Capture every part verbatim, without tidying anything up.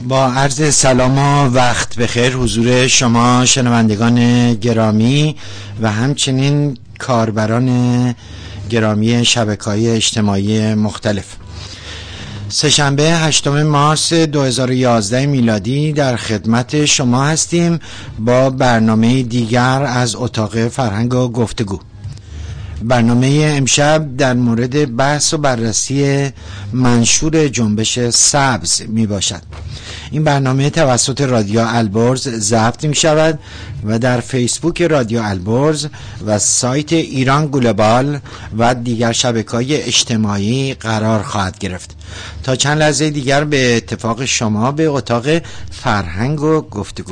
با عرض سلام و وقت بخیر حضور شما شنوندگان گرامی و همچنین کاربران گرامی شبکه‌های اجتماعی مختلف. سه‌شنبه هشتم مارس دو هزار و یازده میلادی در خدمت شما هستیم با برنامه دیگر از اتاق فرهنگ و گفتگو. برنامه امشب در مورد بحث و بررسی منشور جنبش سبز می باشد. این برنامه توسط رادیو البرز ضبط می شود و در فیسبوک رادیو البرز و سایت ایران گلوبال و دیگر شبکه‌های اجتماعی قرار خواهد گرفت. تا چند لحظه دیگر به اتفاق شما به اتاق فرهنگ و گفتگو.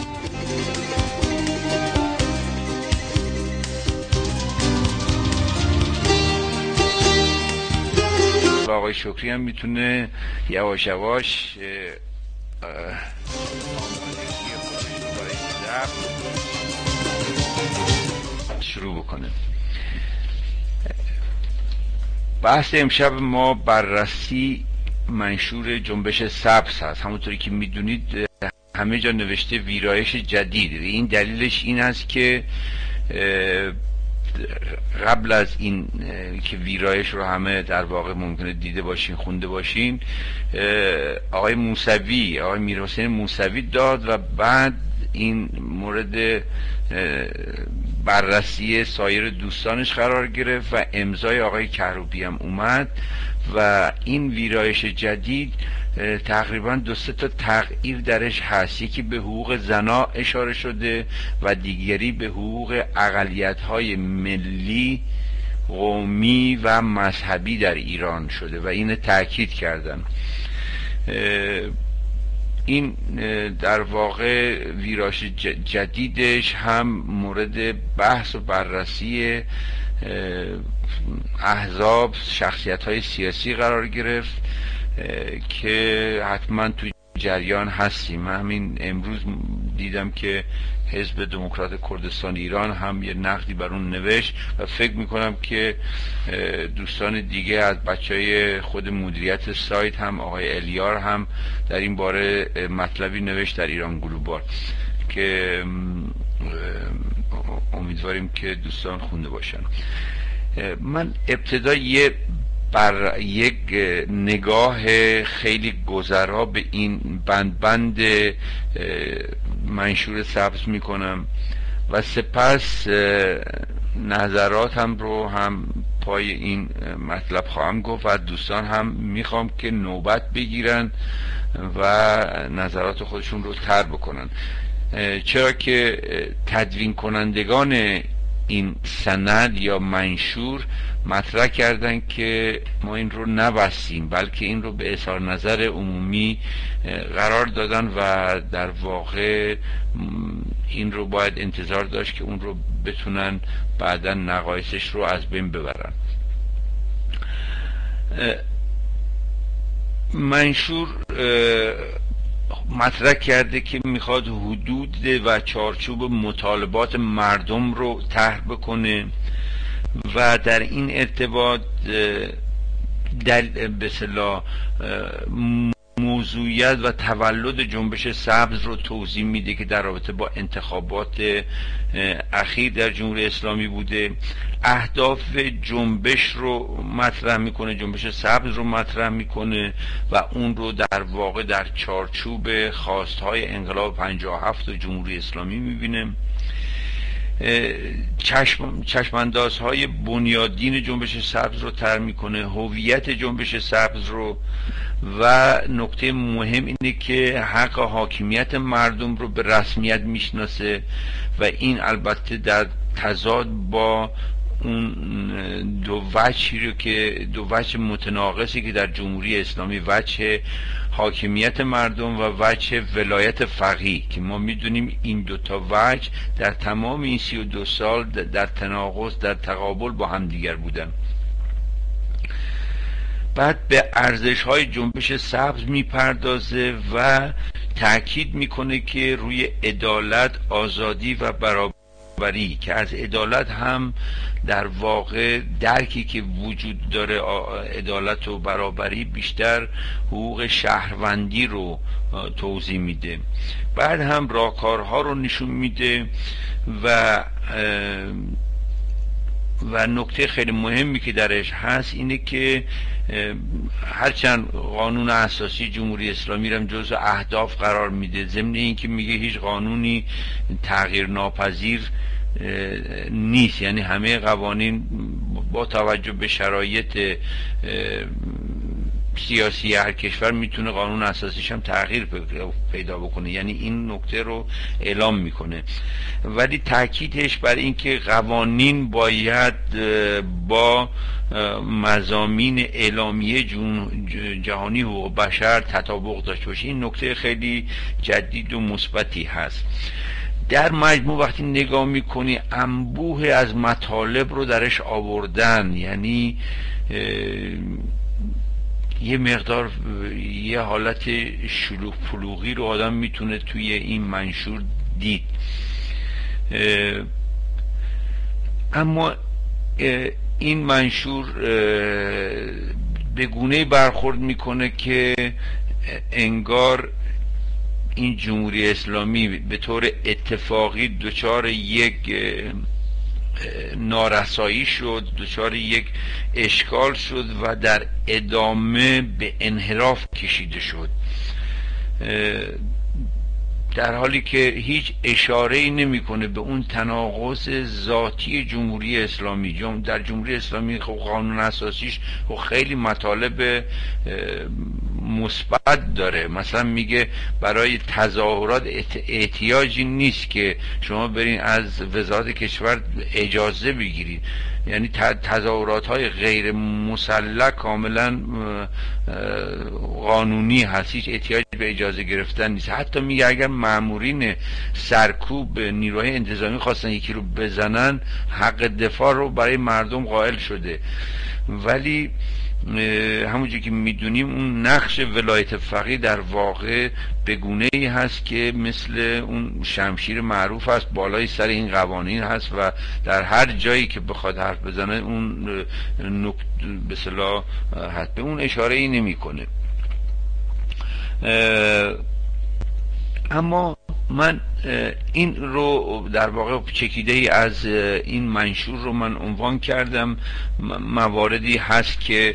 آقای شکری هم میتونه یواش یواش شروع بکنه. بحث امشب ما بررسی منشور جنبش سبز هست. همونطوری که میدونید همه جا نوشته ویرایش جدید. این دلیلش این است که قبل از این که ویرایش رو همه در واقع ممکنه دیده باشین خونده باشین، آقای موسوی آقای میرحسین موسوی داد و بعد این مورد بررسی سایر دوستانش قرار گرفت و امضای آقای کروبی هم اومد و این ویرایش جدید تقریبا دو سه تا تغییر درش هست. یکی به حقوق زنا اشاره شده و دیگری به حقوق اقلیت‌های ملی، قومی و مذهبی در ایران شده و این تأکید کردن. این در واقع ویرایش جدیدش هم مورد بحث و بررسی احزاب، شخصیت‌های سیاسی قرار گرفت که حتما تو جریان هستیم. من همین امروز دیدم که حزب دموکرات کردستان ایران هم یه نقدی بر اون نوشت و فکر میکنم که دوستان دیگه از بچهای خود مدیریت سایت هم آقای الیار هم در این باره مطلبی نوشت در ایران گلوبال که امیدواریم که دوستان خونده باشن. من ابتدا یه بر یک نگاه خیلی گذرا به این بند بند منشور سبز میکنم و سپس نظراتم رو هم پای این مطلب خواهم گفت و دوستان هم میخوام که نوبت بگیرن و نظرات خودشون رو طرح بکنن، چرا که تدوین کنندگان این سند یا منشور مطرح کردن که ما این رو نبستیم بلکه این رو به اظهار نظر عمومی قرار دادن و در واقع این رو باید انتظار داشت که اون رو بتونن بعدا نقایصش رو از بین ببرن. منشور مطرح کرده که میخواد حدود و چارچوب مطالبات مردم رو طرح بکنه و در این ارتباط در به اصطلاح موضوعیت و تولد جنبش سبز رو توضیح میده که در رابطه با انتخابات اخیر در جمهوری اسلامی بوده. اهداف جنبش رو مطرح میکنه، جنبش سبز رو مطرح میکنه و اون رو در واقع در چارچوب خواستهای انقلاب پنجاه و هفت و جمهوری اسلامی میبینه. چشم چشماندازهای بنیادین جنبش سبز رو طرح میکنه، هویت جنبش سبز رو، و نکته مهم اینه که حق حاکمیت مردم رو به رسمیت میشناسه و این البته در تضاد با اون دو وجهی رو که دو وجه متناقضی که در جمهوری اسلامی، وجه حاکمیت مردم و وجه ولایت فقیه، که ما میدونیم این دوتا وجه در تمام این سی و دو سال در تناقض، در تقابل با هم دیگر بودن. بعد به ارزش‌های جنبش سبز میپردازه و تأکید میکنه که روی عدالت، آزادی و برابری برابری، که از عدالت هم در واقع درکی که وجود داره عدالت و برابری بیشتر حقوق شهروندی رو توضیح میده. بعد هم راهکارها رو نشون میده و و نکته خیلی مهمی که درش هست اینه که هرچند قانون اساسی جمهوری اسلامی رو جزو اهداف قرار میده، ضمن این که میگه هیچ قانونی تغییر ناپذیر نیست، یعنی همه قوانین با توجه به شرایط سیاسی هر کشور میتونه قانون اساسیش هم تغییر پیدا بکنه، یعنی این نکته رو اعلام میکنه. ولی تاکیدش بر این که قوانین باید با مضامین اعلامیه جهانی حقوق بشر تطابق داشته باشه، این نکته خیلی جدید و مثبتی هست. در مجموع وقتی نگاه میکنی انبوه از مطالب رو درش آوردن، یعنی یه مقدار یه حالت شلوغ پلوغی رو آدم میتونه توی این منشور دید. اما این منشور به گونه برخورد میکنه که انگار این جمهوری اسلامی به طور اتفاقی دچار یک نارسایی شد، دچار یک اشکال شد و در ادامه به انحراف کشیده شد، در حالی که هیچ اشاره‌ای نمی‌کنه به اون تناقض ذاتی جمهوری اسلامی. در جمهوری اسلامی خب قانون اساسیش خب خیلی مطالب مثبت داره، مثلا میگه برای تظاهرات احتیاجی نیست که شما برین از وزارت کشور اجازه بگیرید، یعنی تظاهرات های غیر مسلح کاملا قانونی هست، هیچ احتیاج به اجازه گرفتن نیست. حتی میگه اگر مامورین سرکوب نیروهای انتظامی خواستن یکی رو بزنن حق دفاع رو برای مردم قائل شده. ولی همونجور که میدونیم اون نقش ولایت فقیه در واقع به گونه‌ای هست که مثل اون شمشیر معروف هست بالای سر این قوانین هست و در هر جایی که بخواد حرف بزنه اون نکت به اصطلاح هست، به اون اشاره ای نمی کنه. اما من این رو در واقع چکیده ای از این منشور رو من عنوان کردم. مواردی هست که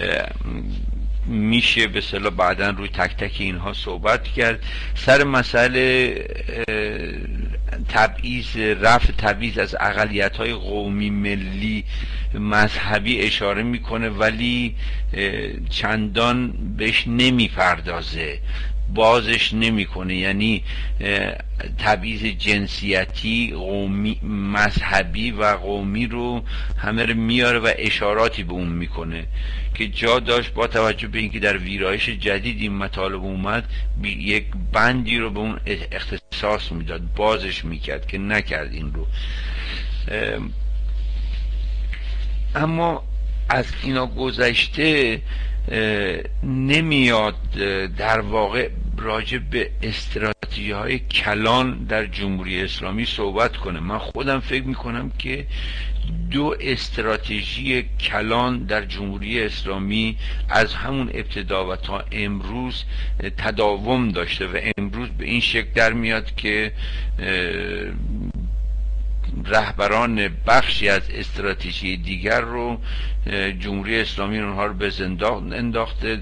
میشه به اصطلاح بعداً روی تک تک اینها صحبت کرد. سر مسئله تبعیض، رفع تبعیض از اقلیت‌های قومی، ملی، مذهبی اشاره میکنه ولی چندان بهش نمیپردازه، بازش نمیکنه، یعنی تبعیض جنسیتی، قومی، مذهبی و قومی رو همه رو میاره و اشاراتی به اون میکنه که جا داشت با توجه به اینکه در ویرایش جدید این مطالب اومد یک بندی رو به اون اختصاص میداد، بازش میکرد که نکرد این رو. اما از اینا گذشته نمیاد در واقع راجع به استراتژی های کلان در جمهوری اسلامی صحبت کنه. من خودم فکر میکنم که دو استراتژی کلان در جمهوری اسلامی از همون ابتدا و تا امروز تداوم داشته و امروز به این شکل در میاد که رهبران بخشی از استراتژی دیگر رو جمهوری اسلامی اونها رو به زندان انداخته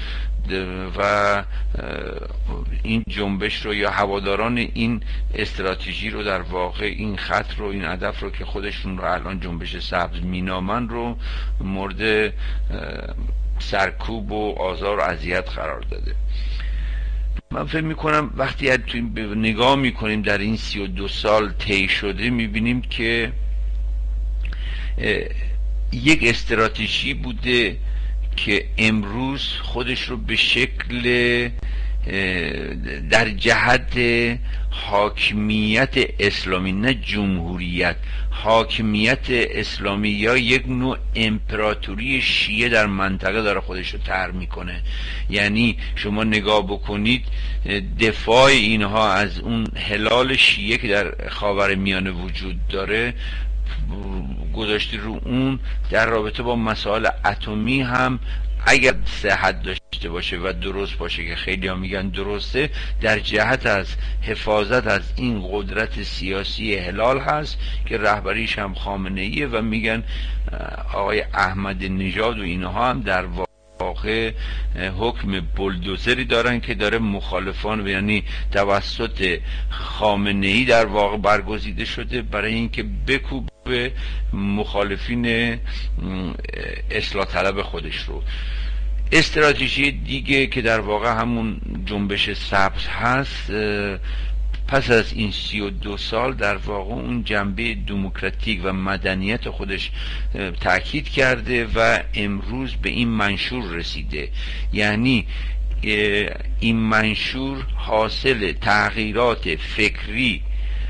و این جنبش رو یا هواداران این استراتژی رو در واقع این خط رو، این هدف رو که خودشون رو الان جنبش سبز مینامن رو مورد سرکوب و آزار و اذیت قرار داده. من فکر میکنم وقتی نگاه میکنیم در این سی و دو سال طی شده میبینیم که یک استراتژی بوده که امروز خودش رو به شکل در جهت حاکمیت اسلامی، نه جمهوریت، حاکمیت اسلامی یا یک نوع امپراتوری شیعه در منطقه داره خودش رو طرح میکنه. یعنی شما نگاه بکنید دفاع اینها از اون هلال شیعه که در خاورمیانه وجود داره گذاشته رو اون در رابطه با مسائل اتمی هم اگر صحت داشته باشه و درست باشه که خیلی ها میگن درسته، در جهت از حفاظت از این قدرت سیاسی هلال هست که رهبریش هم خامنه ایه و میگن آقای احمد نژاد و اینها هم در واقع حکم بلدوزری دارن که داره مخالفان، یعنی توسط خامنه ای در واقع برگزیده شده برای اینکه بکوبه مخالفین اصلاح طلب خودش رو. استراتژی دیگه که در واقع همون جنبش سبز هست، پس از این سی و دو سال در واقع اون جنبه دموکراتیک و مدنیت خودش تأکید کرده و امروز به این منشور رسیده. یعنی این منشور حاصل تغییرات فکری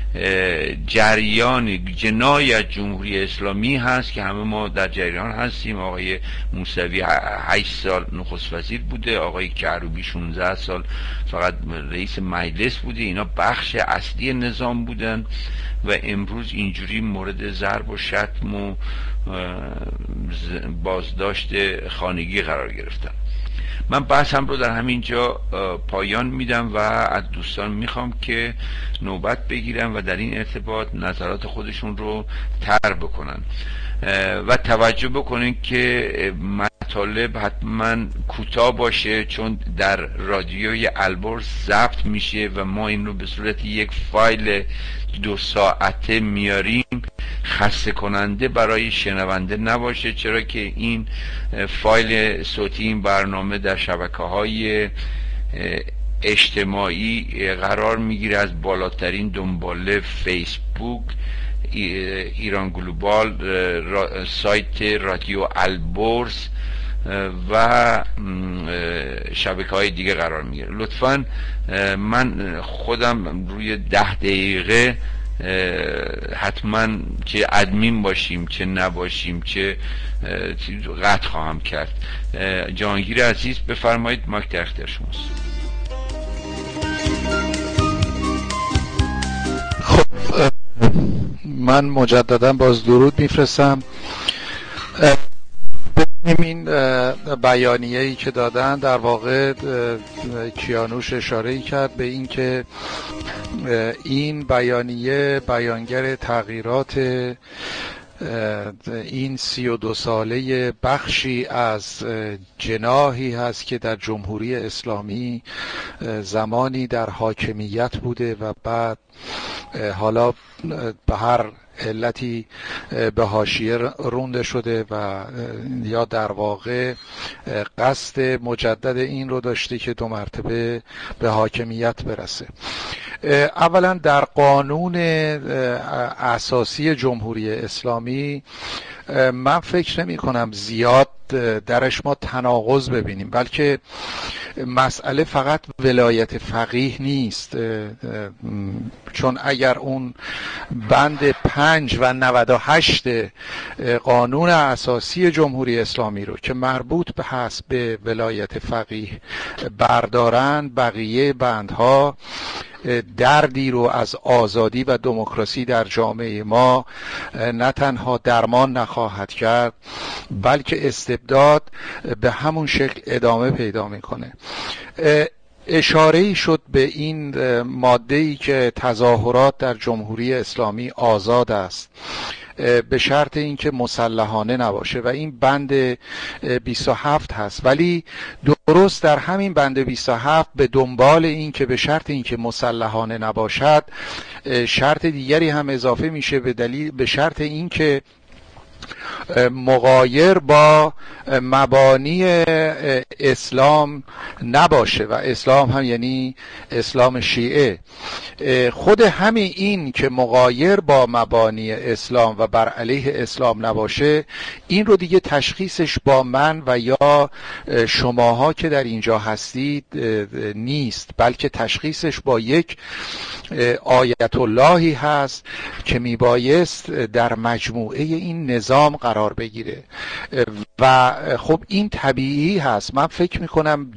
جریان جنایت جمهوری اسلامی هست که همه ما در جریان هستیم. آقای موسوی هشت سال نخست وزیر بوده، آقای کروبی شانزده سال فقط رئیس مجلس بوده، اینا بخش اصلی نظام بودن و امروز اینجوری مورد ضرب و شتم و بازداشت خانگی قرار گرفتن. من بحثم رو در همین جا پایان میدم و از دوستان میخوام که نوبت بگیرن و در این ارتباط نظرات خودشون رو طرح بکنن و توجه بکنین که مطالب حتما کوتاه باشه چون در رادیوی البرز ضبط میشه و ما این رو به صورت یک فایل دو ساعته میاریم، خسته کننده برای شنونده نباشه، چرا که این فایل صوتی این برنامه در شبکه‌های اجتماعی قرار میگیره، از بالاترین دنباله فیسبوک، ایران گلوبال، سایت رادیو البرز و شبکه های دیگه قرار میگیره. لطفاً من خودم روی ده دقیقه حتما چه ادمین باشیم چه نباشیم چه قطع خواهم کرد. جهانگیر عزیز بفرمایید، مایک در اختیار شماست. خب من مجددا باز درود میفرستم. این بیانیه‌ای که دادن در واقع کیانوش اشاره‌ای کرد به این که این بیانیه بیانگر تغییرات این سی و دو ساله بخشی از جناحی هست که در جمهوری اسلامی زمانی در حاکمیت بوده و بعد حالا به هر علتی به حاشیه رونده شده و یا در واقع قصد مجدد این رو داشته که دو مرتبه به حاکمیت برسه. اولا در قانون اساسی جمهوری اسلامی من فکر نمی کنم زیاد درش ما تناقض ببینیم، بلکه مسئله فقط ولایت فقیه نیست، چون اگر اون بند پنج و نود و هشت قانون اساسی جمهوری اسلامی رو که مربوط به هست به ولایت فقیه بردارن، بقیه بندها دردی رو از آزادی و دموکراسی در جامعه ما نه تنها درمان نخواهد کرد بلکه استبداد به همون شکل ادامه پیدا میکنه. اشاره‌ای شد به این ماده‌ای که تظاهرات در جمهوری اسلامی آزاد است به شرط اینکه مسلحانه نباشه و این بند بیست و هفت هست، ولی درست در همین بند بیست و هفت به دنبال این که به شرط اینکه مسلحانه نباشد شرط دیگری هم اضافه میشه به دلیل به شرط اینکه مغایر با مبانی اسلام نباشه و اسلام هم یعنی اسلام شیعه. خود همین این که مغایر با مبانی اسلام و بر علیه اسلام نباشه، این رو دیگه تشخیصش با من و یا شماها که در اینجا هستید نیست، بلکه تشخیصش با یک آیت اللهی هست که میبایست در مجموعه این نظام قرار بگیره و خب این طبیعی هست. من فکر میکنم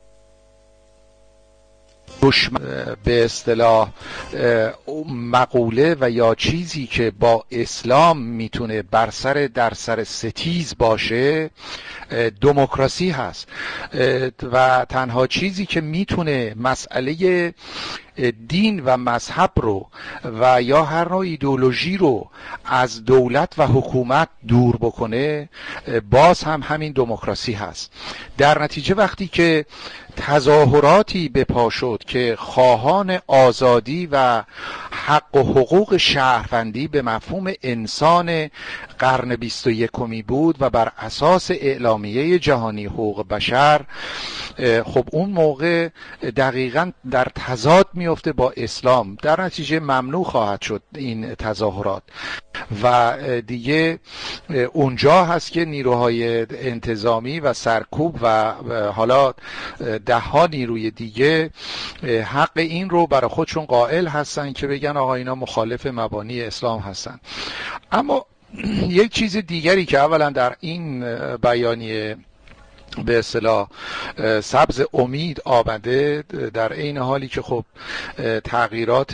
دشمن به اصطلاح مقوله و یا چیزی که با اسلام میتونه بر سر در سر ستیز باشه دموکراسی هست و تنها چیزی که میتونه مسئله دین و مذهب رو و یا هر نوع ایدئولوژی رو از دولت و حکومت دور بکنه باز هم همین دموکراسی هست. در نتیجه وقتی که تظاهراتی به پا شد که خواهان آزادی و حق و حقوق شهروندی به مفهوم انسان قرن بیست و یکمی بود و بر اساس اعلامیه جهانی حقوق بشر، خب اون موقع دقیقاً در تضاد میفته با اسلام، در نتیجه ممنوع خواهد شد این تظاهرات و دیگه اونجا هست که نیروهای انتظامی و سرکوب و حالا ده ها نیروی دیگه حق این رو برای خودشون قائل هستن که بگن آقا اینا مخالف مبانی اسلام هستن. اما یک چیز دیگری که اولا در این بیانیه به اصطلاح سبز امید آمده، در این حالی که خب تغییرات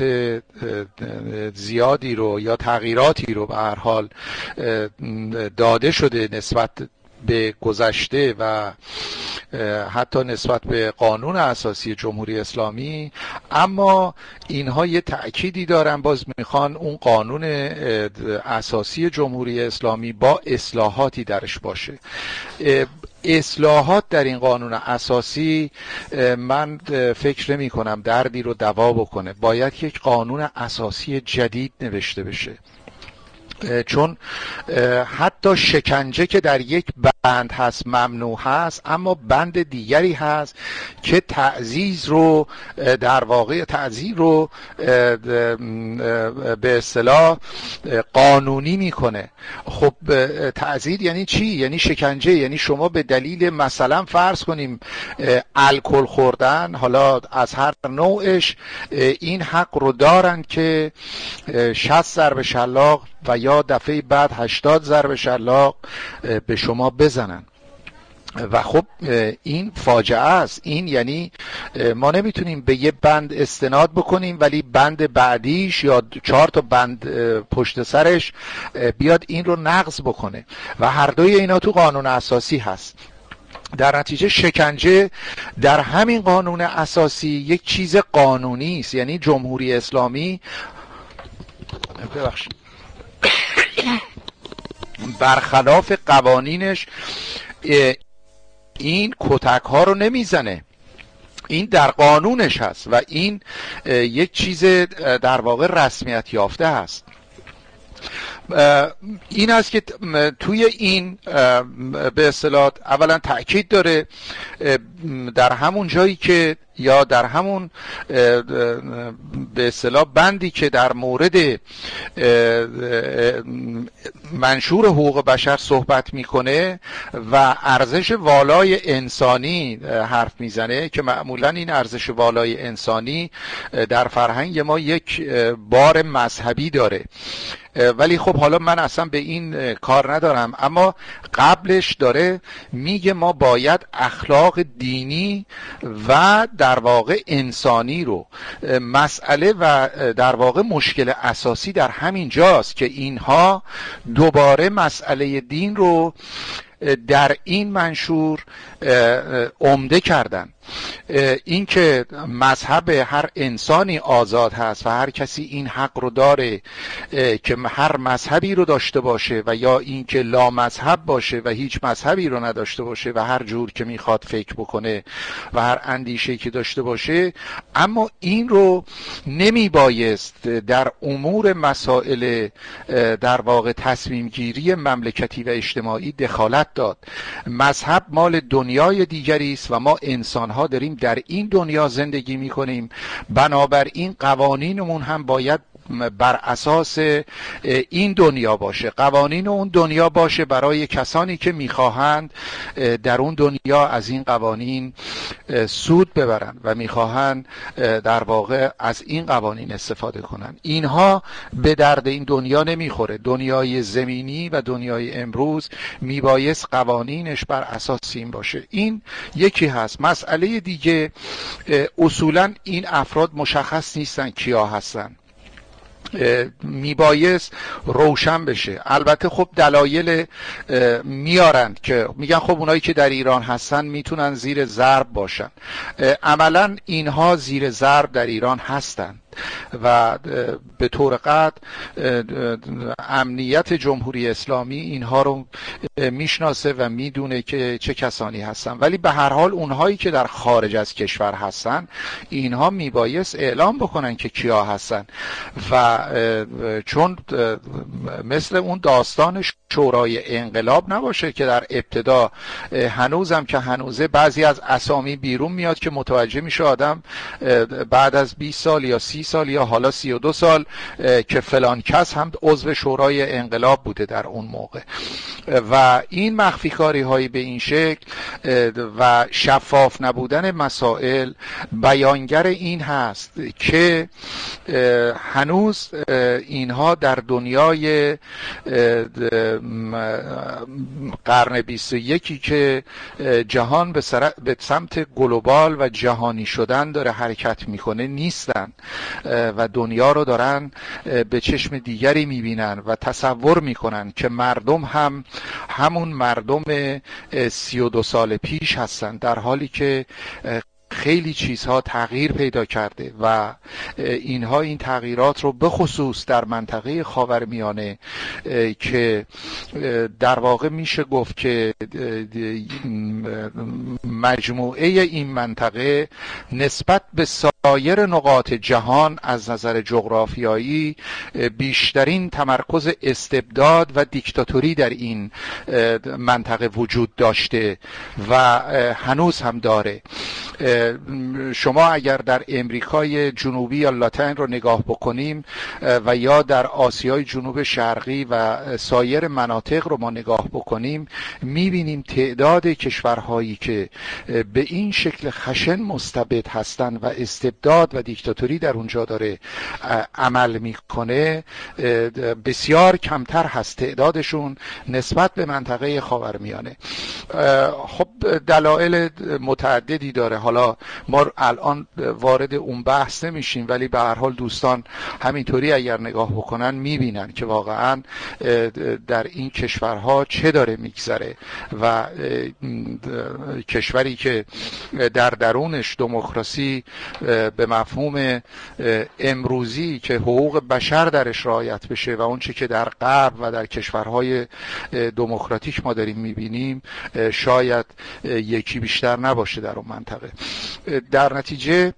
زیادی رو یا تغییراتی رو به هر حال داده شده نسبت به گذشته و حتی نسبت به قانون اساسی جمهوری اسلامی، اما اینها یه تأکیدی دارن، باز میخوان اون قانون اساسی جمهوری اسلامی با اصلاحاتی درش باشه. اصلاحات در این قانون اساسی من فکر نمی کنم دردی رو دوا بکنه، باید یک قانون اساسی جدید نوشته بشه، چون حتی شکنجه که در یک بند هست ممنوع هست، اما بند دیگری هست که تعزیز رو در واقع تعزیر رو به اصطلاح قانونی میکنه. خب تعزیر یعنی چی؟ یعنی شکنجه، یعنی شما به دلیل مثلا فرض کنیم الکل خوردن، حالا از هر نوعش، این حق رو دارن که شصت ضرب شلاق و یا دفعه بعد هشتاد ضرب شلاق به شما بزنن و خب این فاجعه است. این یعنی ما نمیتونیم به یه بند استناد بکنیم ولی بند بعدیش یا چهار تا بند پشت سرش بیاد این رو نقض بکنه و هر دوی اینا تو قانون اساسی هست. در نتیجه شکنجه در همین قانون اساسی یک چیز قانونی است، یعنی جمهوری اسلامی ببخشید برخلاف قوانینش این کتک ها رو نمیزنه، این در قانونش هست و این یک چیز در واقع رسمیت یافته هست. این است که توی این به اصطلاح اولا تأکید داره در همون جایی که یا در همون به اصطلاح بندی که در مورد منشور حقوق بشر صحبت میکنه و ارزش والای انسانی حرف میزنه که معمولا این ارزش والای انسانی در فرهنگ ما یک بار مذهبی داره، ولی خب حالا من اصلا به این کار ندارم. اما قبلش داره میگه ما باید اخلاق دینی و در واقع انسانی رو، مسئله و در واقع مشکل اساسی در همین جاست که اینها دوباره مسئله دین رو در این منشور عمده کردن این که مذهب هر انسانی آزاد هست و هر کسی این حق رو داره که هر مذهبی رو داشته باشه و یا این که لا مذهب باشه و هیچ مذهبی رو نداشته باشه و هر جور که میخواد فکر بکنه و هر اندیشه‌ای که داشته باشه، اما این رو نمی بایست در امور مسائل در واقع تصمیم گیری مملکتی و اجتماعی دخالت داد. مذهب مال دنیای دیگری است و ما انسان‌ها داریم در این دنیا زندگی می‌کنیم، بنابراین قوانینمون هم باید بر اساس این دنیا باشه، قوانین اون دنیا باشه برای کسانی که میخواهند در اون دنیا از این قوانین سود ببرن و میخواهند در واقع از این قوانین استفاده کنن. اینها به درد این دنیا نمیخوره. دنیای زمینی و دنیای امروز میبایست قوانینش بر اساس این باشه. این یکی هست. مسئله دیگه، اصولا این افراد مشخص نیستن کیا هستن، میبایست روشن بشه. البته خب دلایل میارند که میگن خب اونایی که در ایران هستن میتونن زیر ضرب باشن. عملا اینها زیر ضرب در ایران هستن و به طور قطع امنیت جمهوری اسلامی اینها رو میشناسه و میدونه که چه کسانی هستن، ولی به هر حال اونهایی که در خارج از کشور هستن اینها میبایست اعلام بکنن که کیا هستن و چون مثل اون داستان شورای انقلاب نباشه که در ابتدا هنوزم که هنوزه بعضی از اسامی بیرون میاد که متوجه میشه آدم بعد از بیست سال یا سی سال یا حالا سی و دو سال که فلان کس هم عضو شورای انقلاب بوده در اون موقع. و این مخفی کاری هایی به این شکل و شفاف نبودن مسائل بیانگر این هست که هنوز اینها در دنیای قرن بیست و یکی که جهان به, به سمت گلوبال و جهانی شدن داره حرکت میکنه نیستن و دنیا رو دارن به چشم دیگری میبینن و تصور میکنن که مردم هم همون مردم سی و دو سال پیش هستن، در حالی که خیلی چیزها تغییر پیدا کرده و اینها این تغییرات رو به خصوص در منطقه خاورمیانه که در واقع میشه گفت که مجموعه این منطقه نسبت به سایر نقاط جهان از نظر جغرافیایی بیشترین تمرکز استبداد و دیکتاتوری در این منطقه وجود داشته و هنوز هم داره. شما اگر در امریکای جنوبی یا لاتین رو نگاه بکنیم و یا در آسیای جنوب شرقی و سایر مناطق رو ما نگاه بکنیم، میبینیم تعداد کشورهایی که به این شکل خشن مستبد هستن و استبداد و دیکتاتوری در اونجا داره عمل میکنه بسیار کمتر هست تعدادشون نسبت به منطقه خاورمیانه. خب دلایل متعددی داره، حالا ما الان وارد اون بحث نمیشیم، ولی به هر حال دوستان همینطوری اگر نگاه بکنن میبینن که واقعا در این کشورها چه داره میگذره و کشوری که در درونش دموکراسی به مفهوم امروزی که حقوق بشر درش رعایت بشه و اون چه که در غرب و در کشورهای دموکراتیک ما داریم میبینیم شاید یکی بیشتر نباشه در اون منطقه. در نتیجه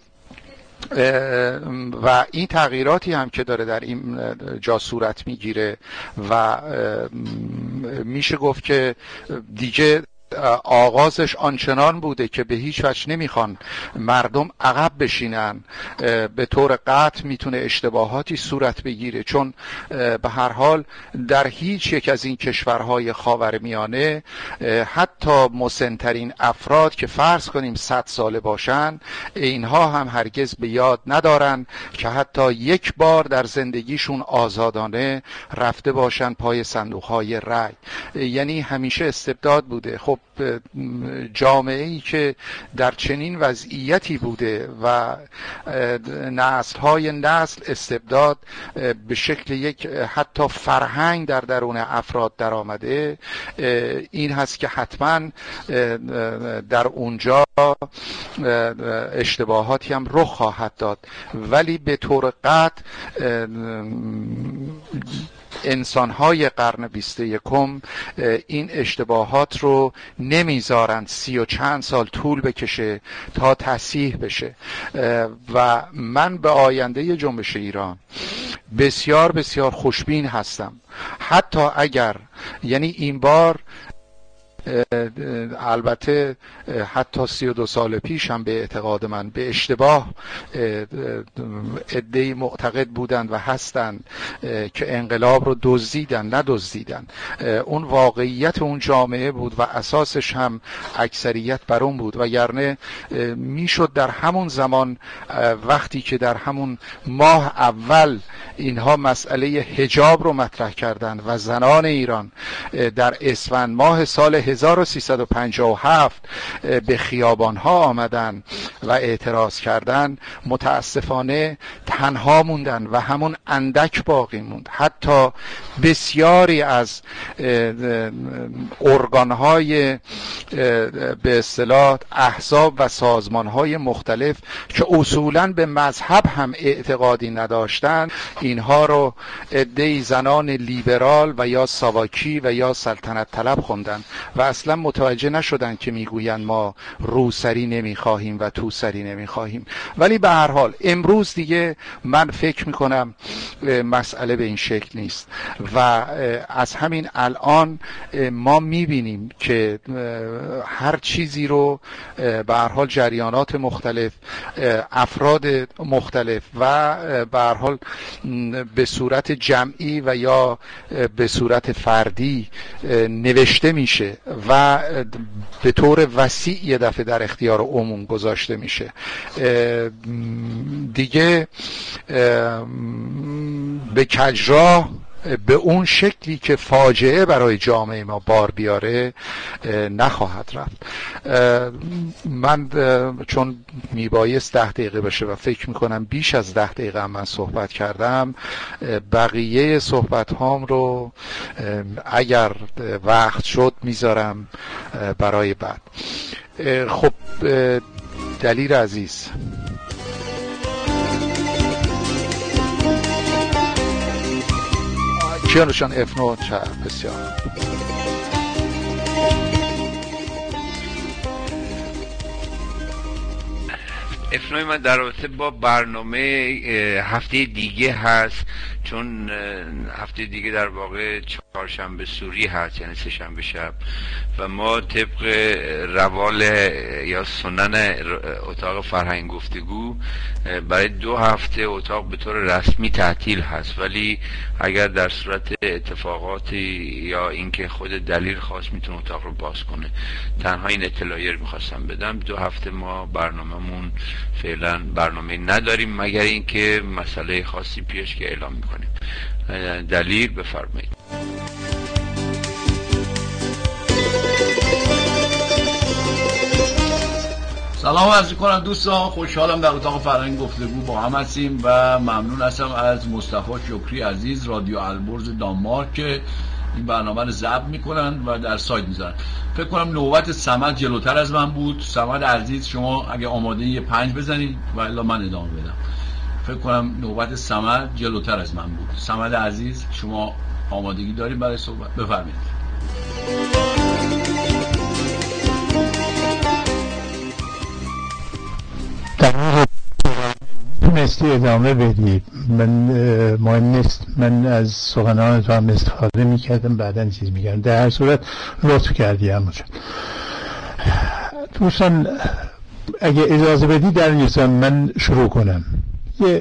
و این تغییراتی هم که داره در این جا صورت میگیره و میشه گفت که دیگه آغازش آنچنان بوده که به هیچ وجه نمیخوان مردم عقب بشینن، به طور قطع میتونه اشتباهاتی صورت بگیره، چون به هر حال در هیچ یک از این کشورهای خاورمیانه حتی مسن‌ترین افراد که فرض کنیم صد ساله باشن، اینها هم هرگز به یاد ندارن که حتی یک بار در زندگیشون آزادانه رفته باشن پای صندوقهای رای. یعنی همیشه استبداد بوده. خب جامعه‌ای که در چنین وضعیتی بوده و نسل‌های نسل استبداد به شکل یک حتی فرهنگ در درون افراد در آمده، این هست که حتما در اونجا اشتباهاتی هم رخ خواهد داد، ولی به طور قطع انسان‌های قرن بیست و یکم این اشتباهات رو نمیذارند سی و چند سال طول بکشه تا تصحیح بشه و من به آینده جنبش ایران بسیار بسیار خوشبین هستم. حتی اگر یعنی این بار البته حتی سی و دو سال پیش هم به اعتقاد من به اشتباه عده‌ای معتقد بودند و هستند که انقلاب رو دزدیدن، ندزدیدن. اون واقعیت اون جامعه بود و اساسش هم اکثریت بر اون بود، وگرنه میشد در همون زمان وقتی که در همون ماه اول اینها مسئله حجاب رو مطرح کردند و زنان ایران در اسفند ماه سال هزار و سیصد و پنجاه و هفت به خیابان‌ها آمدن و اعتراض کردن، متاسفانه تنها موندن و همون اندک باقی موند. حتی بسیاری از ارگان‌های به اصطلاح احزاب و سازمان‌های مختلف که اصولاً به مذهب هم اعتقادی نداشتند، اینها رو عده‌ای زنان لیبرال و یا ساواکی و یا سلطنت طلب خوندن و اصلا متوجه نشدن که میگویند ما روسری نمیخواهیم و توسری نمیخواهیم. ولی به هر حال امروز دیگه من فکر میکنم مسئله به این شکل نیست و از همین الان ما میبینیم که هر چیزی رو به هر حال جریانات مختلف، افراد مختلف و به هر حال به صورت جمعی و یا به صورت فردی نوشته میشه و به طور وسیع یه دفعه در اختیار عموم گذاشته میشه. دیگه به کجراه به اون شکلی که فاجعه برای جامعه ما بار بیاره نخواهد رفت. من چون میبایست ده دقیقه بشه و فکر میکنم بیش از ده دقیقه من صحبت کردم، بقیه صحبت هام رو اگر وقت شد میذارم برای بعد. خب دلیر عزیز، کیانوشان افنو چه بسیار افنوی من در رابطه با برنامه هفته دیگه هست، چون هفته دیگه در واقع چهارشنبه سوری هست، یعنی سه شنبه شب، و ما طبق روال یا سنن اتاق فرهنگ گفتگو برای دو هفته اتاق به طور رسمی تعطیل هست، ولی اگر در صورت اتفاقاتی یا اینکه خود دلیل خواست میتونه اتاق رو باز کنه. تنها این اطلاعیه رو میخواستم بدم. دو هفته ما برنامه‌مون فعلا برنامه نداریم مگر اینکه مسئله خاصی پیش که اعلام میکنیم. دلیل بفرمایید. سلام عرض می‌کنم دوستان، خوشحالم در اتاق فرهنگ گفتگو با هم هستیم و ممنون هستم از مصطفی شکری عزیز رادیو البرز دانمارک که این برنامه رو ضبط میکنن و در سایت میذارن. فکر کنم نوبت صمد جلوتر از من بود. صمد عزیز شما اگه آماده یه پنج بزنید و الا من ادامه بدم. فکر کنم نوبت صمد جلوتر از من بود. صمد عزیز شما آمادگی دارید برای صحبت؟ بفرمایید. تونستی ادامه بدید، من مهم نیست، من از سخنان تو هم استفاده میکردم، بعداً چیز میکردم. در هر صورت لطف کردی همون جان. دوستان اگه اجازه بدی در نیستم من شروع کنم، یه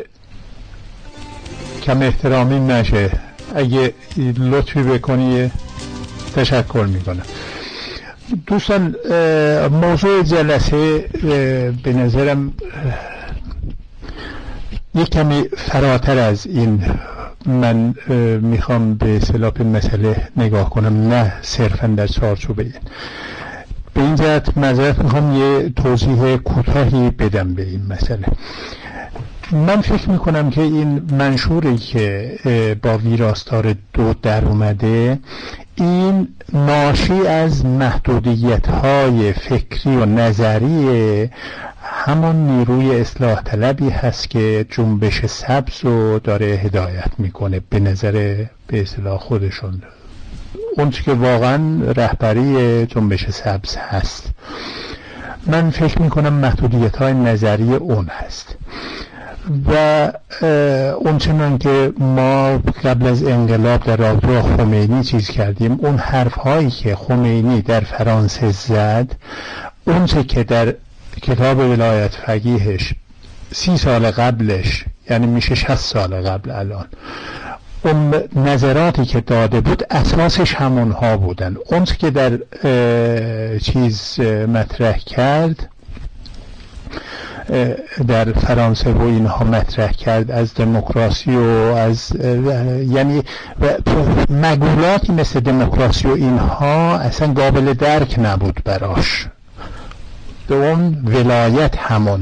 کم احترامی نشه، اگه لطفی بکنی تشکر میکنم. دوستان موضوع جلسه به نظرم یک کمی فراتر از این من میخوام به اصطلاح مسئله نگاه کنم، نه صرفا در چارچوب این. به این جهت معذرت میخوام یه توضیح کوتاهی بدم به این مسئله. من فکر میکنم که این منشوری که با ویراستار دو در اومده این ناشی از محدودیت‌های فکری و نظری همان نیروی اصلاح طلبی هست که جنبش سبز رو داره هدایت میکنه به نظر به اصطلاح خودشون، اون چی که واقعا رهبری جنبش سبز هست. من فکر میکنم محدودیت‌های نظری اون هست و اون چنان که ما قبل از انقلاب در رابطه با خمینی چیز کردیم، اون حرف هایی که خمینی در فرانسه زد، اون چه که در کتاب ولایت فقیهش سی سال قبلش، یعنی میشه شصت سال قبل الان، اون نظراتی که داده بود اساسش همونها بودن. اون چه که در چیز مطرح کرد در فرانسه و اینها مطرح کرد از دموکراسی و از یعنی مقولاتی مثل دموکراسی و اینها اصلا قابل درک نبود براش. به اون ولایت همون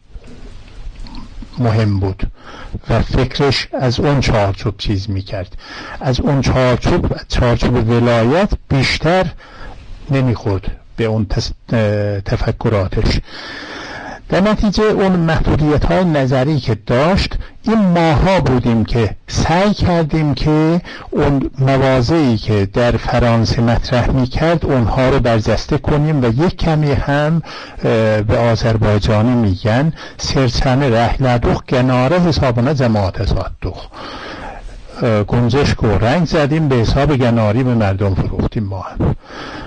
مهم بود و فکرش از اون چارچوب چیز میکرد، از اون چارچوب چارچوب ولایت بیشتر نمیخورد به اون تفکراتش. در نتیجه اون محدودیت های نظری که داشت، این ماها بودیم که سعی کردیم که اون مواضعی که در فرانسه مطرح می کرد اونها رو برجسته کنیم و یک کمی هم به آذربایجانی میگن سرچمه رحلدوخ گناره حسابونه جماعت صادوخ، گنجشک و رنگ زدیم به حساب گناری به مردم فروختیم. ما هم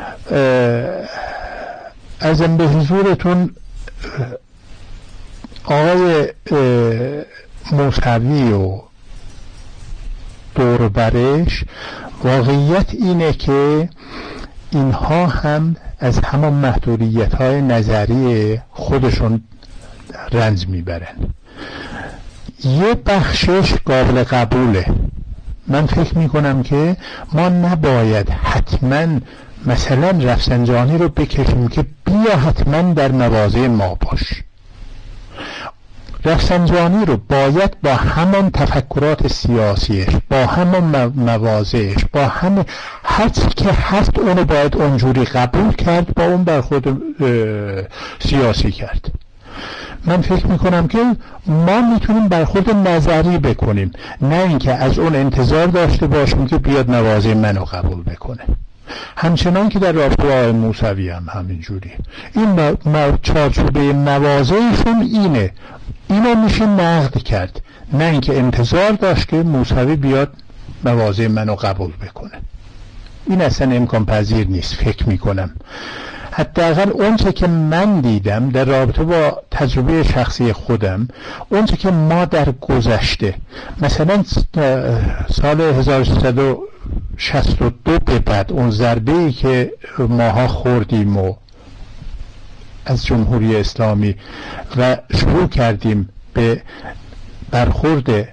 ازم به حضورتون آقای موسوی و دوربرش، واقعیت اینه که اینها هم از همان محدودیت های نظری خودشون رنج میبرن. یه بخشش قابل قبوله. من فکر میکنم که ما نباید حتما مثلا رفسنجانی رو بکشیم که بیا حتما در مواضع ما باش. رفسنجانی رو باید با همان تفکرات سیاسیش، با همان مواضعش، با همه هر چی که هست اونو باید اونجوری قبول کرد، با اون برخورد سیاسی کرد. من فکر میکنم که ما میتونیم برخورد نظری بکنیم، نه اینکه از اون انتظار داشته باشیم که بیاد مواضع منو قبول بکنه. همچنان که در رابطه با آقای موسوی هم همینجوری، این چارچوبه مواضعشون اینه، اینو میشه نقد کرد، نه اینکه انتظار داشت که موسوی بیاد مواضع منو قبول بکنه. این اصلا امکان پذیر نیست. فکر میکنم حداقل اونچه که من دیدم در رابطه با تجربه شخصی خودم، اونچه که ما در گذشته مثلا سال هزار و سیصد و شصت و دو به بعد اون ضربه‌ای که ماها خوردیم و از جمهوری اسلامی و شروع کردیم به برخورد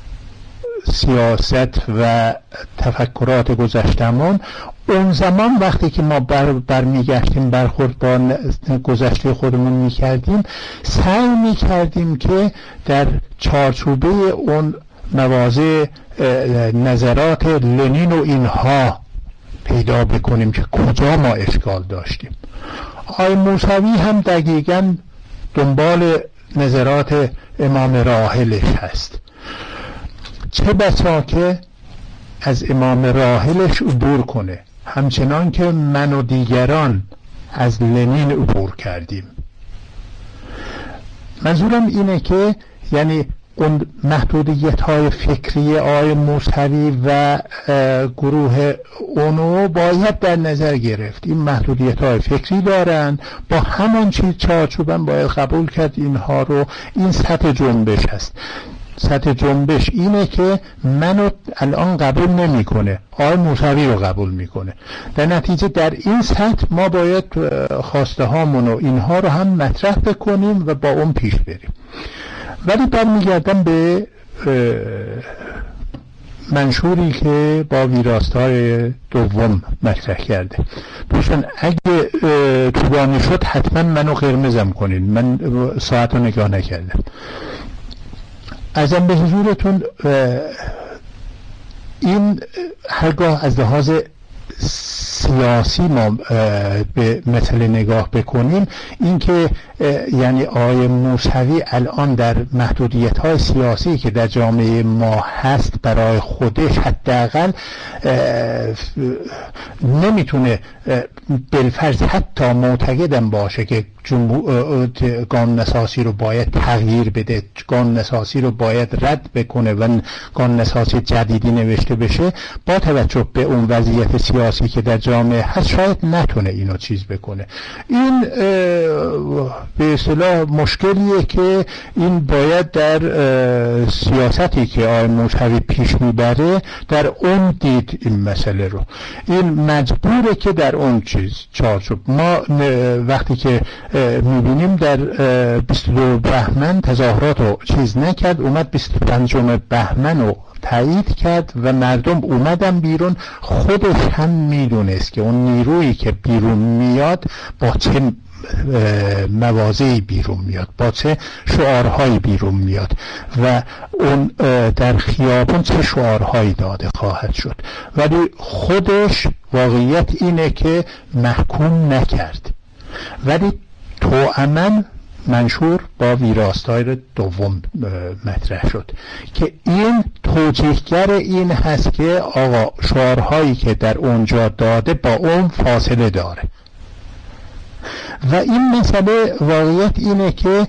سیاست و تفکرات گذشتمون، اون زمان وقتی که ما بر برمیگشتیم برخورد با گذشته خودمون میکردیم، سعی میکردیم که در چارچوبه اون مواضع نظرات لنین و اینها پیدا بکنیم که کجا ما اشکال داشتیم. آقای موسوی هم دقیقاً دنبال نظرات امام راحلش هست، چه بسا که از امام راحلش عبور کنه، همچنان که من و دیگران از لنین عبور کردیم. منظورم اینه که یعنی اون محدودیت های فکری آقای موسوی و گروه اونو باید در نظر گرفت. این محدودیت های فکری دارن، با همان چیز چارچوبن باید قبول کرد اینها رو. این سطح جنبش هست. سطح جنبش اینه که منو الان قبول نمیکنه، آقای موسوی رو قبول میکنه. در نتیجه در این سطح ما باید خواسته هامون و اینها رو هم مطرح بکنیم و با اون پیش بریم. ولی برمیگردم به منشوری که با ویراستار دوم مطرح کرده. دوستان اگه طولانی شد حتما منو قرمزم کنین، من ساعت رو نگاه نکردم. ازم به حضورتون این هرگاه از لحاظ سیاسی ما به مثل نگاه بکنیم، اینکه یعنی آقای موسوی الان در محدودیت‌های سیاسی که در جامعه ما هست برای خودش حداقل نمیتونه بالفرض حتی معتقدم باشه که قانون اساسی رو باید تغییر بده، قانون اساسی رو باید رد بکنه و قانون اساسی جدیدی نوشته بشه، با توجه به اون وضعیت سیاسی که در جامعه هست شاید نتونه اینو چیز بکنه. این به اصطلاح مشکلیه که این باید در سیاستی که آقای موسوی پیش میبره در اون دید این مسئله رو. این مجبوره که در اون چیز چارچوب ما وقتی که میبینیم در بیست و دو بهمن تظاهرات رو چیز نکرد، اومد بیست و پنجم بهمن رو تایید کرد و مردم اومدن بیرون. خودش هم میدونست که اون نیرویی که بیرون میاد با چه مواضعی بیرون میاد، با چه شعارهایی بیرون میاد و اون در خیابان چه شعارهایی داده خواهد شد. ولی خودش واقعیت اینه که محکوم نکرد، ولی توأماً منشور با ویراستار دوم مطرح شد که این توجیهگر این هست که آقا شعارهایی که در اونجا داده با اون فاصله داره. و این مسئله واقعیت اینه که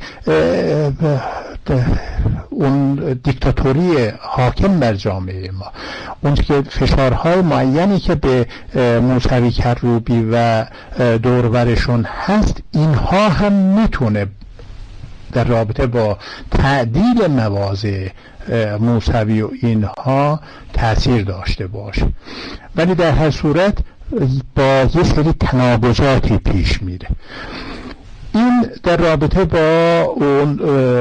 اون دیکتاتوری حاکم بر جامعه ما، اون که فشارهای معینی که به موسوی کروبی و دورورشون هست، اینها هم میتونه در رابطه با تعدیل مواضع موسوی و اینها تأثیر داشته باشه. ولی در هر صورت با یه سری تناقضاتی پیش میره. این در رابطه با اون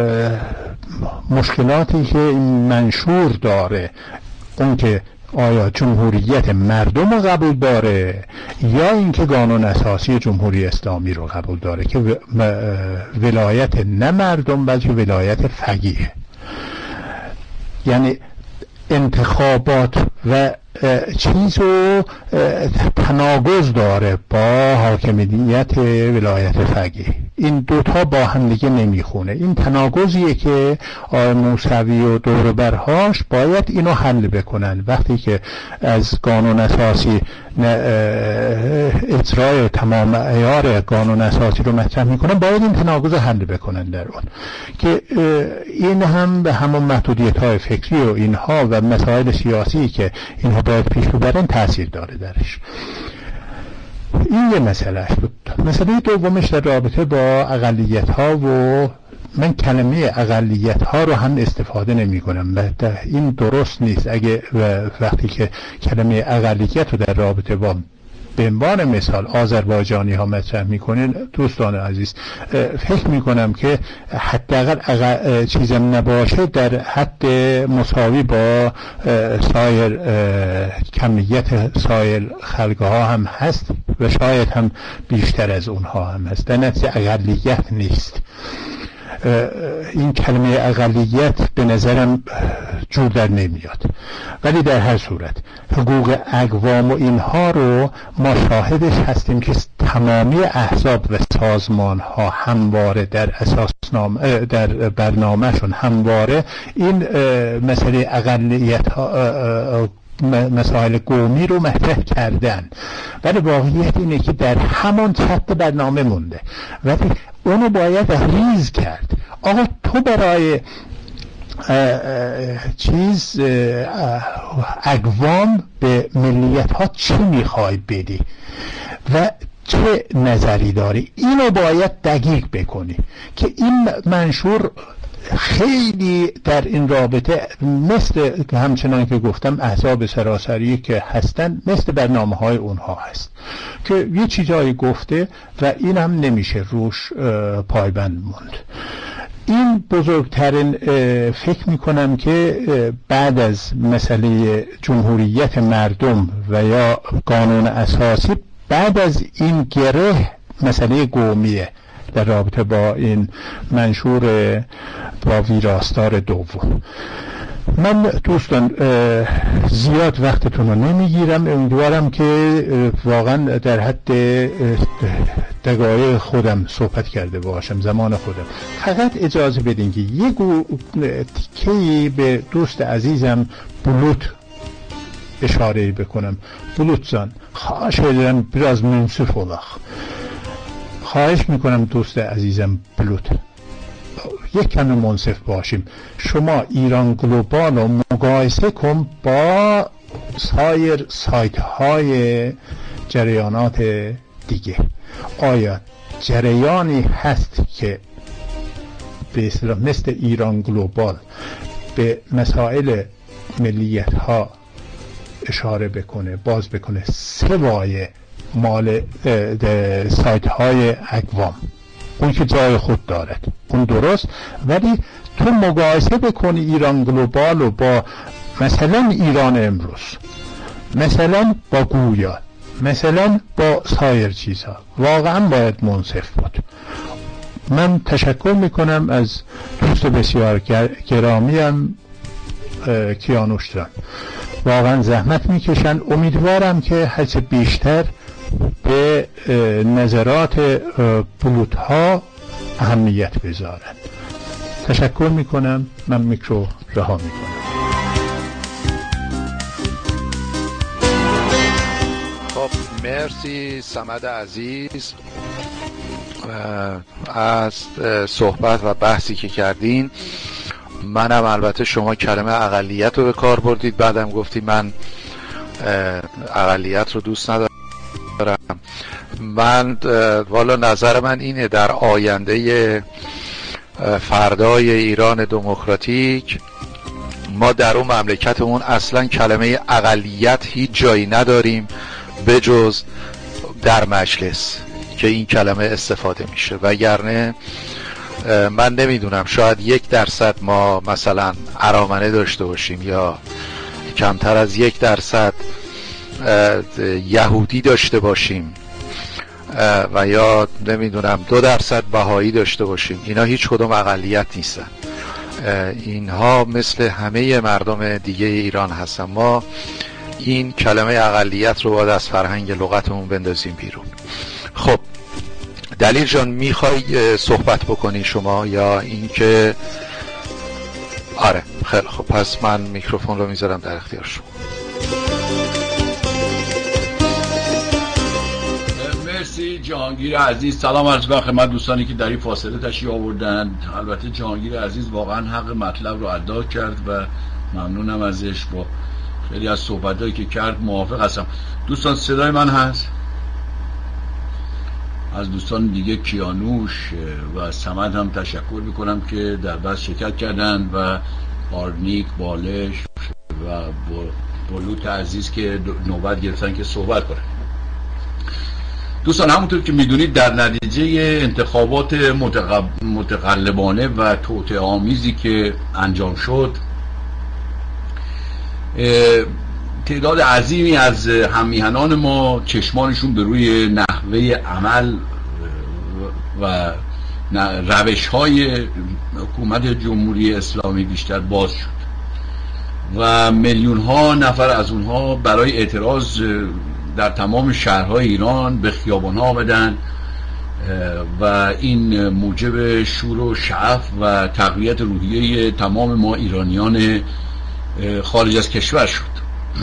مشکلاتی که این منشور داره، اون که آیا جمهوریت مردم رو قبول داره یا اینکه قانون اساسی جمهوری اسلامی رو قبول داره که ولایت نه مردم بلکه ولایت فقیه، یعنی انتخابات و چیز رو تناقض داره با حاکمیت ولایت فقیه. این دوتا با هم دیگه نمیخونه. این تناقضیه که آقای موسوی و دوربرهاش باید اینو حل بکنن. وقتی که از قانون اساسی اجرای تمام معیار قانون اساسی رو مطرح میکنن، باید این تناقض حل بکنن در اون، که این هم به همون محدودیت‌های فکری و اینها و مسائل سیاسی که اینها باید پیش ببرن تأثیر داره درش. این یه مسئله است. مسئله دومش در رابطه با اقلیت‌ها و من کلمه اقلیت‌ها رو هم استفاده نمی‌کنم و این درست نیست. اگه وقتی که کلمه اقلیت رو در رابطه با به عنوان مثال آذربایجانی ها مطرح میکنین، دوستان عزیز فکر میکنم که حداقل چیزم نباشه در حد مساوی با سایر کمیت سایر خلقه ها هم هست و شاید هم بیشتر از اونها هم هست. در نتیجه اقلیت نیست. این کلمه اقلیت به نظرم جور در نمیاد. ولی در هر صورت حقوق اقوام و اینها رو ما شاهدش هستیم که تمامی احزاب و سازمان ها همواره در اساسنامه در برنامهشون همواره این مسئله اقلیت ها مسائل قومی رو مطرح کردن، ولی واقعیت اینه که در همان خط برنامه مونده، ولی اونو باید ریز کرد. آقا تو برای چیز اقوام به ملیت ها چی میخوای بدی و چه نظری داری؟ اینو باید دقیق بکنی که این منشور خیلی در این رابطه مثل همچنان که گفتم احزاب سراسری که هستن مثل برنامه های اونها هست که یه چیزایی گفته و این هم نمیشه روش پایبند موند. این بزرگترین فکر میکنم که بعد از مسئله جمهوریت مردم و یا قانون اساسی، بعد از این گره مسئله قومیه در رابطه با این منشور با ویراستار دوم. من دوستان زیاد وقتتون رو نمیگیرم، امیدوارم که واقعا در حد دقایق خودم صحبت کرده باشم، زمان خودم. فقط اجازه بدین که یک تیکه‌ای به دوست عزیزم بلوت اشاره بکنم. بلوت جان، خواهش ederim biraz منصف olaq. خواهش میکنم دوست عزیزم بلوت، یک کمی منصف باشیم. شما ایران گلوبال رو مقایسه کن با سایر سایت های جریانات دیگه. آیا جریانی هست که به اصطلاح مثل ایران گلوبال به مسائل ملیت ها اشاره بکنه، باز بکنه، سوای مال سایت های اقوام؟ اون که جای خود دارد، اون درست، ولی تو مقایسه بکنی ایران گلوبال رو با مثلا ایران امروز، مثلا با گویا، مثلا با سایر چیزها، واقعا باید منصف بود. من تشکر میکنم از دوست بسیار گرامیم کیانوشتران، واقعا زحمت میکشن. امیدوارم که هرچه بیشتر به نظرات بلوت ها اهمیت بذارن. تشکر میکنم. من میکرو رها میکنم. خب مرسی صمد عزیز از صحبت و بحثی که کردین. منم البته شما کلمه اقلیت رو به کار بردید، بعدم گفتی من اقلیت رو دوست ندارم. من والا نظر من اینه در آینده فردای ایران دموکراتیک ما در اون مملکتمون اصلا کلمه اقلیت هیچ جایی نداریم بجز در مجلس که این کلمه استفاده میشه، وگرنه من نمیدونم، شاید یک درصد ما مثلا ارامنه داشته باشیم یا کمتر از یک درصد یهودی داشته باشیم و یا نمیدونم دو درصد بهایی داشته باشیم. اینا هیچ کدوم اقلیت نیستن، اینها مثل همه مردم دیگه ایران هستن. ما این کلمه اقلیت رو باید از فرهنگ لغتمون بندازیم بیرون. خب دلیل جان میخوای صحبت بکنی شما یا اینکه؟ آره خیلی خب، پس من میکروفون رو میذارم در اختیار شما. مرسی جهانگیر عزیز. سلام عرض می‌کنم خدمت دوستانی که در این فاصله تشریف آوردن. البته جهانگیر عزیز واقعا حق مطلب رو ادا کرد و ممنونم ازش. با خیلی از صحبتایی که کرد موافق هستم. دوستان صدای من هست؟ از دوستان دیگه کیانوش و صمد هم تشکر میکنم که در بحث شرکت کردن و آرنیک، بالش و بلوت عزیز که نوبت گرفتن که صحبت کنن. دوستان همونطور که میدونید در نتیجه انتخابات متقلبانه و توطئه‌آمیزی که انجام شد، تعداد عظیمی از هممیهنان ما چشمانشون به روی نحوه عمل و روش های حکومت جمهوری اسلامی بیشتر باز شد و میلیون ها نفر از اونها برای اعتراض در تمام شهرهای ایران به خیابان ها آمدن و این موجب شور و شعف و تقویت روحیه تمام ما ایرانیان خارج از کشور شد.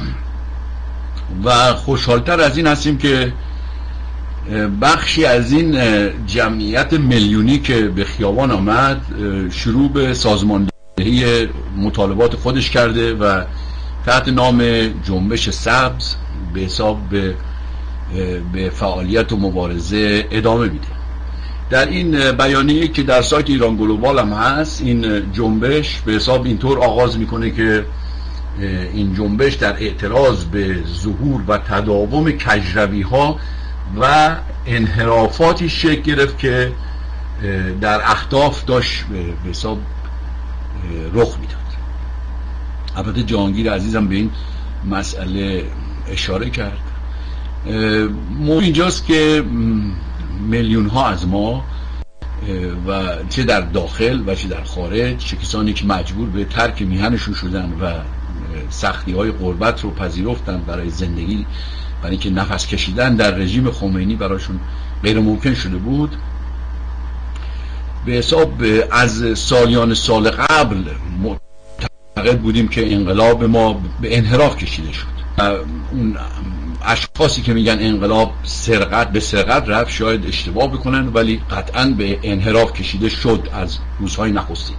و خوشحالتر از این هستیم که بخشی از این جمعیت میلیونی که به خیابان آمد شروع به سازماندهی مطالبات خودش کرده و تحت نام جنبش سبز به حساب به, به فعالیت و مبارزه ادامه میده. در این بیانیه که در سایت ایران گلوبال هم هست، این جنبش به حساب اینطور آغاز میکنه که این جنبش در اعتراض به ظهور و تداوم کجروی ها و انحرافاتی شکل گرفت که در اهداف داشت به حساب رخ میداد. البته جهانگیر عزیزم به این مسئله اشاره کرد. موضوع اینجاست که میلیون ها از ما و چه در داخل و چه در خارج، چه کسانی که مجبور به ترک میهنشون شدن و سختی های غربت رو پذیرفتن برای زندگی، برای اینکه نفس کشیدن در رژیم خمینی براشون غیر ممکن شده بود، به حساب از سالیان سال قبل معتقد بودیم که انقلاب ما به انحراف کشیده شد. اون اشخاصی که میگن انقلاب سرقت به سرقت رفت شاید اشتباه بکنن، ولی قطعاً به انحراف کشیده شد از روزهای نخستین.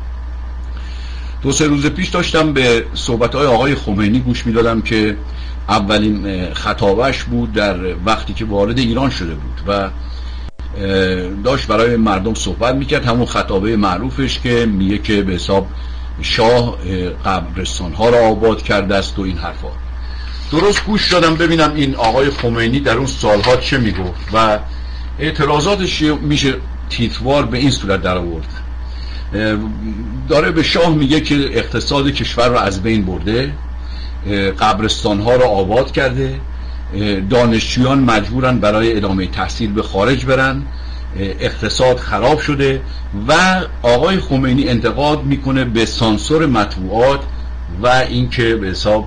دو سه روز پیش داشتم به صحبت‌های آقای خمینی گوش میدادم که اولین خطابش بود در وقتی که وارد ایران شده بود و داشت برای مردم صحبت میکرد، همون خطابه معروفش که میگه که به حساب شاه قبرستان‌ها را آباد کرده است و این حرفا. درست گوش دادم ببینم این آقای خمینی در اون سالها چه میگفت و اعتراضاتش میشه تیتروار به این صورت در آورد. داره به شاه میگه که اقتصاد کشور رو از بین برده، قبرستان‌ها رو آباد کرده، دانشجویان مجبورن برای ادامه تحصیل به خارج برن، اقتصاد خراب شده و آقای خمینی انتقاد میکنه به سانسور مطبوعات و اینکه به حساب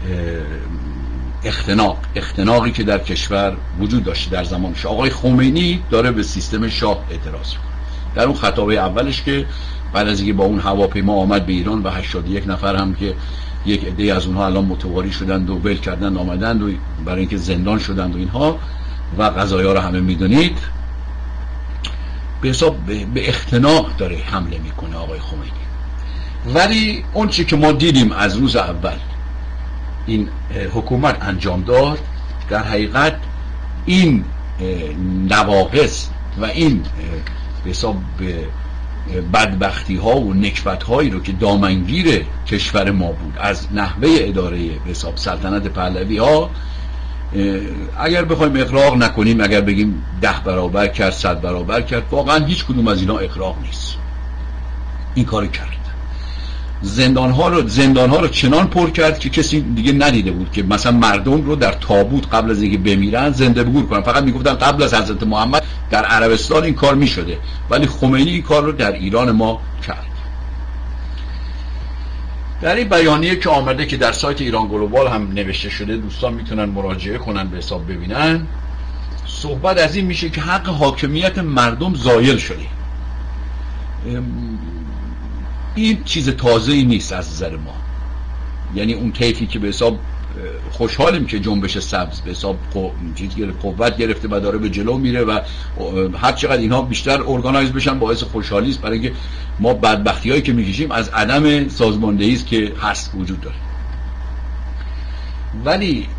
اختناق اختناقی که در کشور وجود داشته در زمان شاه. آقای خمینی داره به سیستم شاه اعتراض میکنه. در اون خطابه اولش که بعد از اینکه با اون هواپیما آمد به ایران و هشتاد و یک نفر هم که یک عده از اونها الان متواری شدند و ول کردند آمدند و برای اینکه زندان شدند و اینها و قضایا رو همه میدونید، به حساب به اختناق داره حمله میکنه آقای خمینی. ولی اون چی که ما دیدیم از روز اول این حکومت انجام داد، در حقیقت این نواقص و این به حساب بدبختی ها و نکبت هایی رو که دامنگیر کشور ما بود از نحوه اداره به حساب سلطنت پهلوی ها، اگر بخوایم اقراق نکنیم، اگر بگیم ده برابر کرد صد برابر کرد، واقعا هیچ کدوم از اینا اقراق نیست. این کاری کرد، زندان ها رو زندان ها رو چنان پر کرد که کسی دیگه ندیده بود که مثلا مردم رو در تابوت قبل از اینکه بمیرن زنده بگور کنن. فقط میگفتن قبل از حضرت محمد در عربستان این کار میشده، ولی خمینی این کار رو در ایران ما کرد. در این بیانیه که آمده که در سایت ایران گلوبال هم نوشته شده، دوستان میتونن مراجعه کنن به حساب ببینن، صحبت از این میشه که حق حاکمیت مردم زایل شده. این چیز تازه‌ای نیست از نظر ما. یعنی اون طیفی که به حساب خوشحالیم که جنبش سبز به حساب قوت گرفته و داره به جلو میره و هر چقدر اینها بیشتر ارگانایز بشن باعث خوشحالی است، برای اینکه ما بدبختی‌هایی که میکشیم از عدم سازماندهی است که هست وجود داره. ولی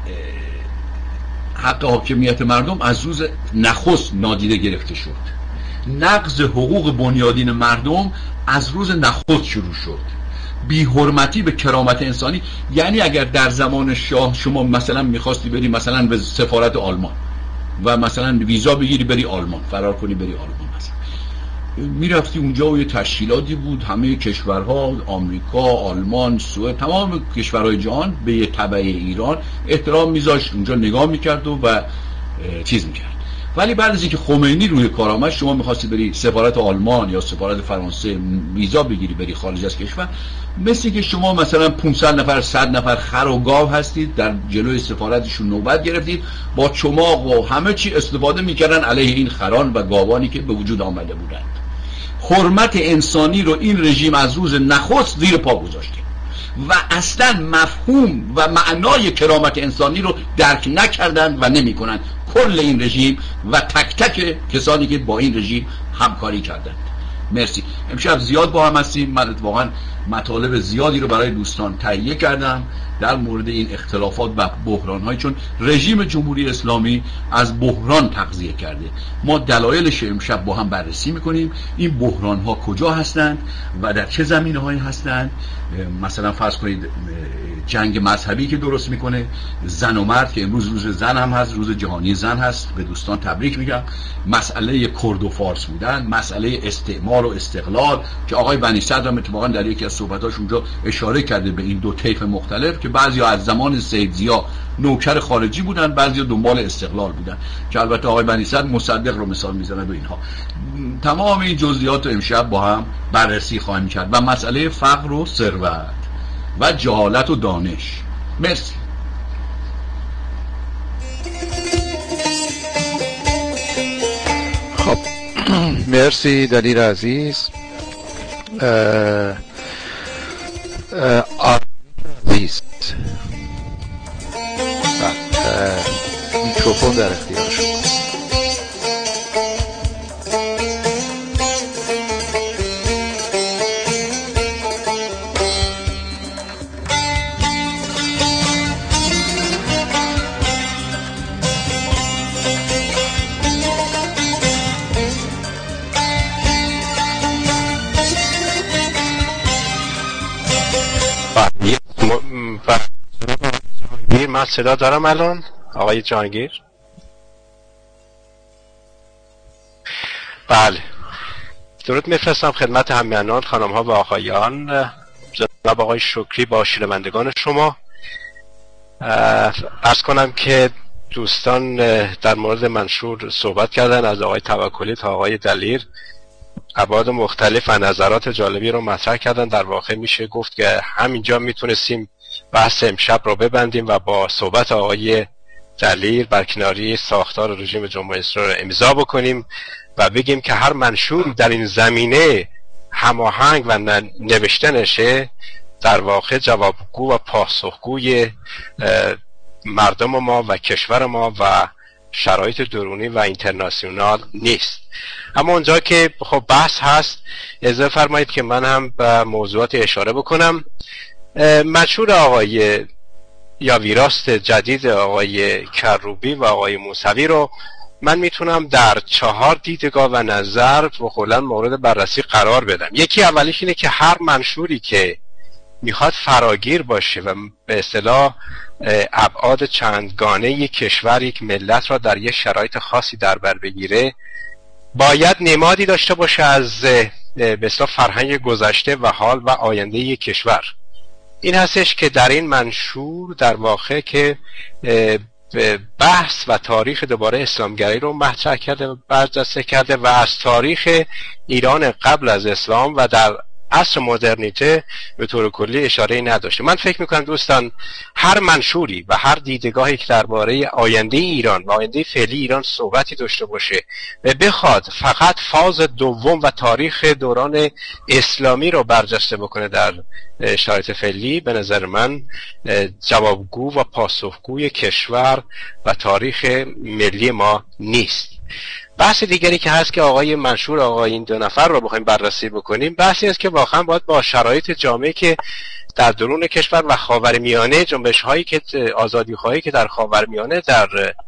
حق حاکمیت مردم از روز نخست نادیده گرفته شد. نقض حقوق بنیادین مردم از روز نخست شروع شد. بی حرمتی به کرامت انسانی، یعنی اگر در زمان شاه شما مثلا میخواستی بری مثلا به سفارت آلمان و مثلا ویزا بگیری بری آلمان، فرار کنی بری آلمان، مثلا میرفتی اونجا و یه تشکیلاتی بود، همه کشورها، آمریکا، آلمان، سوئد، تمام کشورهای جهان به یه تبع ایران احترام میذاشت، اونجا نگاه میکرد و, و چیز میکرد. ولی بعد از اینکه خمینی روی کار آمد، شما می‌خواستی بری سفارت آلمان یا سفارت فرانسه ویزا بگیری بری خارج از کشور، مثل که شما مثلا پانصد نفر صد نفر خر و گاو هستید در جلوی سفارتشون نوبت گرفتید، با چماق و همه چی استفاده می‌کردن علیه این خران و گاوانی که به وجود آمده بودند. حرمت انسانی رو این رژیم از روز نخست زیر پا گذاشته و اصلا مفهوم و معنای کرامت انسانی رو درک نکردند و نمی‌کنند کل این رژیم و تک تک کسانی که با این رژیم همکاری کردند. مرسی. امشب زیاد با هم هستیم، من واقعا مطالب زیادی رو برای دوستان تهیه کردم در مورد این اختلافات و بحران‌های، چون رژیم جمهوری اسلامی از بحران تغذیه کرده. ما دلایلش امشب با هم بررسی میکنیم. این بحران‌ها کجا هستند و در چه زمینه‌هایی هستند. مثلا فرض کنید جنگ مذهبی که درست میکنه، زن و مرد که امروز روز زن هم هست، روز جهانی زن هست، به دوستان تبریک میگم. مسئله کرد و فارس بودن، مسئله استعمار و استقلال که آقای بنی صدر هم اتفاقا در یکی از صحبتاش اونجا اشاره کرده به این دو طیف مختلف که بعضیا از زمان سید ضیا نوکر خارجی بودن، بعضیا دنبال استقلال بودن، که البته آقای بنی صدر مصدق رو مثال میزنه و اینها. تمام این جزئیات رو امشب با هم بررسی خواهیم کرد و مسئله فقر و ثروت و جهالت و دانش. مرسی. خب مرسی دلیر عزیز. اه اه عزیز میکروفون در اختیار شما. من صدا دارم الان آقای جهانگیر؟ بله، درود میفرستم خدمت همیهنان، خانم ها و آقایان، جناب آقای شکری با شنوندگان شما. عرض کنم که دوستان در مورد منشور صحبت کردن، از آقای توکلی تا آقای دلیر ابعاد مختلف و نظرات جالبی رو مطرح کردن. در واقع میشه گفت که همینجا میتونستیم بحث امشب رو ببندیم و با صحبت آقای دلیر برکناری ساختار رژیم جمهوری اسلامی رو امضا بکنیم و بگیم که هر منشور در این زمینه هماهنگ و نوشتنشه در واقع جوابگو و پاسخگوی مردم ما و کشور ما و شرایط درونی و اینترناسیونال نیست. اما اونجا که خب بحث هست، اجازه فرمایید که من هم به موضوعات اشاره بکنم. منشور آقای یا ویراست جدید آقای کروبی و آقای موسوی رو من میتونم در چهار دیدگاه و نظر بخولا مورد بررسی قرار بدم. یکی اولیش اینه که هر منشوری که میخواد فراگیر باشه و به اصطلاح ابعاد چندگانه یک کشور، یک ملت را در یک شرایط خاصی در بر بگیره، باید نمادی داشته باشه از به اصطلاح فرهنگ گذشته و حال و آینده یک کشور. این هستش که در این منشور در واقع که بحث و تاریخ دوباره اسلامگرایی رو مطرح کرده و برجسته کرده و از تاریخ ایران قبل از اسلام و در عصر مدرنیته به طور کلی اشاره نداشته. من فکر میکنم دوستان هر منشوری و هر دیدگاهی که درباره آینده ایران و آینده فعلی ایران صحبتی داشته باشه و بخواد فقط فاز دوم و تاریخ دوران اسلامی رو برجسته بکنه در شرایط فعلی، به نظر من جوابگو و پاسخگوی کشور و تاریخ ملی ما نیست. بحث دیگری که هست که آقای منشور آقای این دو نفر رو بخوایم بررسی بکنیم، بحثی است که واقعا باید با شرایط جامعه که در درون کشور و خاورمیانه، جنبش هایی که آزادی خواهی که در خاورمیانه در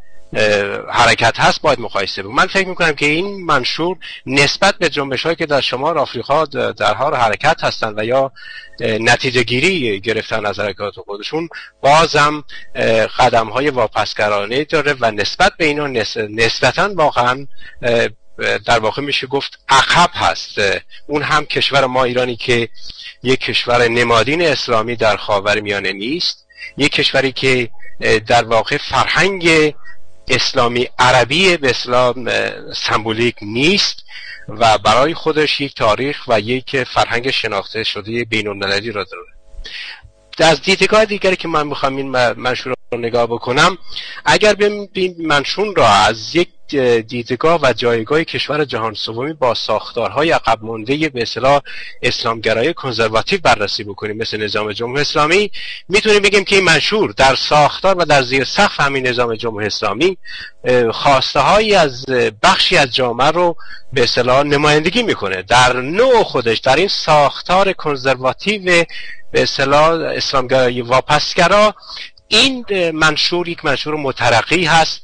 حرکت هست باید مقایسه بکنیم. من فکر میکنم که این منشور نسبت به جنبش هایی که در شمال آفریقا در حال حرکت هستند و یا نتیجه گیری گرفتن از حرکات خودشون، بازم قدم های واپسگرانه داره و نسبت به اینا نسبتا واقعا در واقع میشه گفت عقب هست. اون هم کشور ما ایرانی که یک کشور نمادین اسلامی در خاورمیانه نیست، یک کشوری که در واقع فرهنگ اسلامی عربی به اسلام سمبولیک نیست و برای خودش یک تاریخ و یک فرهنگ شناخته شده بین المللی را داره. از دیدگاه دیگری که من میخوام این منشور رو نگاه بکنم، اگر ببینیم منشور را از یک دیدگاه و جایگاه کشور جهان سومی با ساختارهای عقب مانده به اصطلاح اسلامگرایی کنزرواتیو بررسی بکنیم مثل نظام جمهوری اسلامی، میتونیم بگیم که این منشور در ساختار و در زیر سقف همین نظام جمهوری اسلامی خواسته هایی از بخشی از جامعه رو به اصطلاح نمایندگی میکنه. در نوع خودش در این ساختار کنزرواتیو به اصطلاح اسلامگرایی واپسگرا، این منشور یک منشور مترقی هست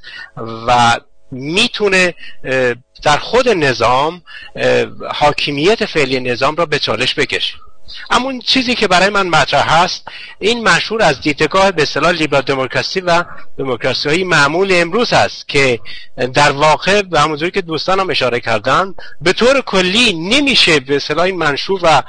و میتونه در خود نظام حاکمیت فعلی نظام را به چالش بکشه. اما اون چیزی که برای من مطرح هست، این منشور از دیدگاه به اصطلاح لیبرال دموکراسی و دموکراسی های معمول امروز هست که در واقع به همونجوری که دوستان هم اشاره کردن به طور کلی نمیشه به اصطلاح این منشور و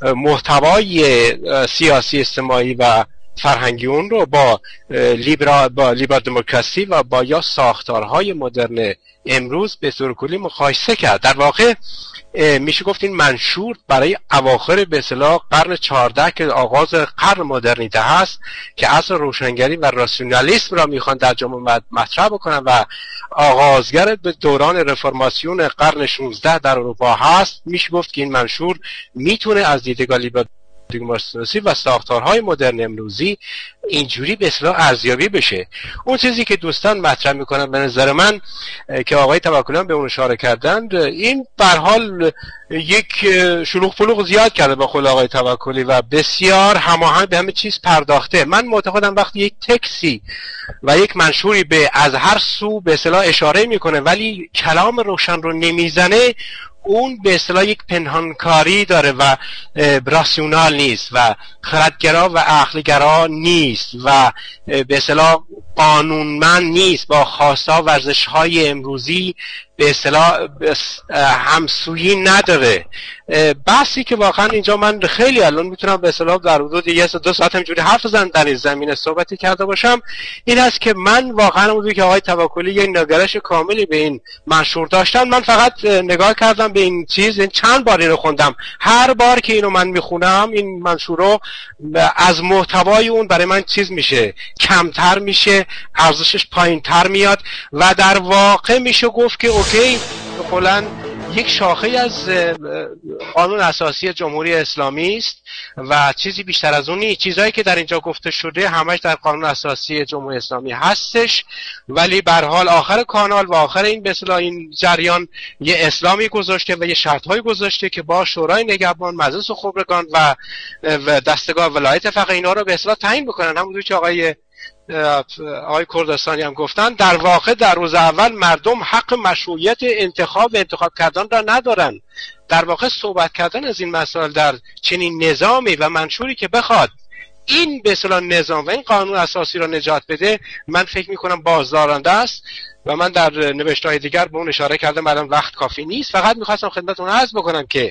محتوای سیاسی اجتماعی و فرهنگی اون رو با لیبرال با لیبرال دموکراسی و با یا ساختارهای مدرن امروز به طور کلی مقایسه کرد. در واقع میشه گفت این منشور برای اواخر به اصطلاح قرن چهاردهم که آغاز قرن مدرنیته هست که عصر روشنگری و راسیونالیسم را میخوان در جامعه مطرح بکنن و آغازگر به دوران رفرماسیون قرن شانزدهم در اروپا هست، میشه گفت که این منشور میتونه از دیدگاه لیبرال دموکراسی و ساختارهای مدرن امروزی اینجوری به اصطلاح ارزیابی بشه. اون چیزی که دوستان مطرح میکنن به نظر من که آقای توکلیان به اون اشاره کردند، این به هر حال یک شلوغ پلوغ زیاد کرده با خود آقای توکلی و بسیار هماهنگ به همه چیز پرداخته. من معتقدم وقتی یک تکسی و یک منشوری به از هر سو به اصطلاح اشاره میکنه ولی کلام روشن رو نمیزنه، اون به اصطلاح یک پنهانکاری داره و راسیونال نیست و خردگرا و عقلگرا نیست و به اصطلاح قانونمند نیست، با خواستها و ارزش‌های امروزی به اصطلاح همسویی نداره. بحثی که واقعا اینجا من خیلی الان میتونم به اصطلاح در حدود یک دو ساعت همینجوری حرف بزنم در این زمینه صحبتی کرده باشم، این است که من واقعا اونجوری که آقای توکلی یک نگرش کاملی به این منشور داشتن، من فقط نگاه کردم به این چیز، این چند بار اینو خوندم، هر بار که اینو من میخونم این منشور رو از محتوای اون برای من چیز میشه، کمتر میشه، ارزشش پایینتر میاد و در واقع میشه گفت که اوکی کلاً یک شاخه از قانون اساسی جمهوری اسلامی است و چیزی بیشتر از اون نیست. چیزایی که در اینجا گفته شده همش در قانون اساسی جمهوری اسلامی هستش، ولی به هر حال آخر کانال و آخر این به اصطلاح این جریان یه اسلامی گذاشته و یه شرط‌های گذاشته که با شورای نگهبان، مجلس خبرگان و دستگاه ولایت فقیه اینا رو به اصطلاح تعیین بکنن. همونجوری که آقای آقای کردستانی هم گفتن، در واقع در روز اول مردم حق مشروعیت انتخاب و انتخاب کردن را ندارن. در واقع صحبت کردن از این مسائل در چنین نظامی و منشوری که بخواد این به اصطلاح نظام و این قانون اساسی را نجات بده، من فکر میکنم بازدارنده است و من در نوشته‌های دیگر به اون اشاره کردم، الان وقت کافی نیست. فقط میخواستم خدمتتون عرض بکنم که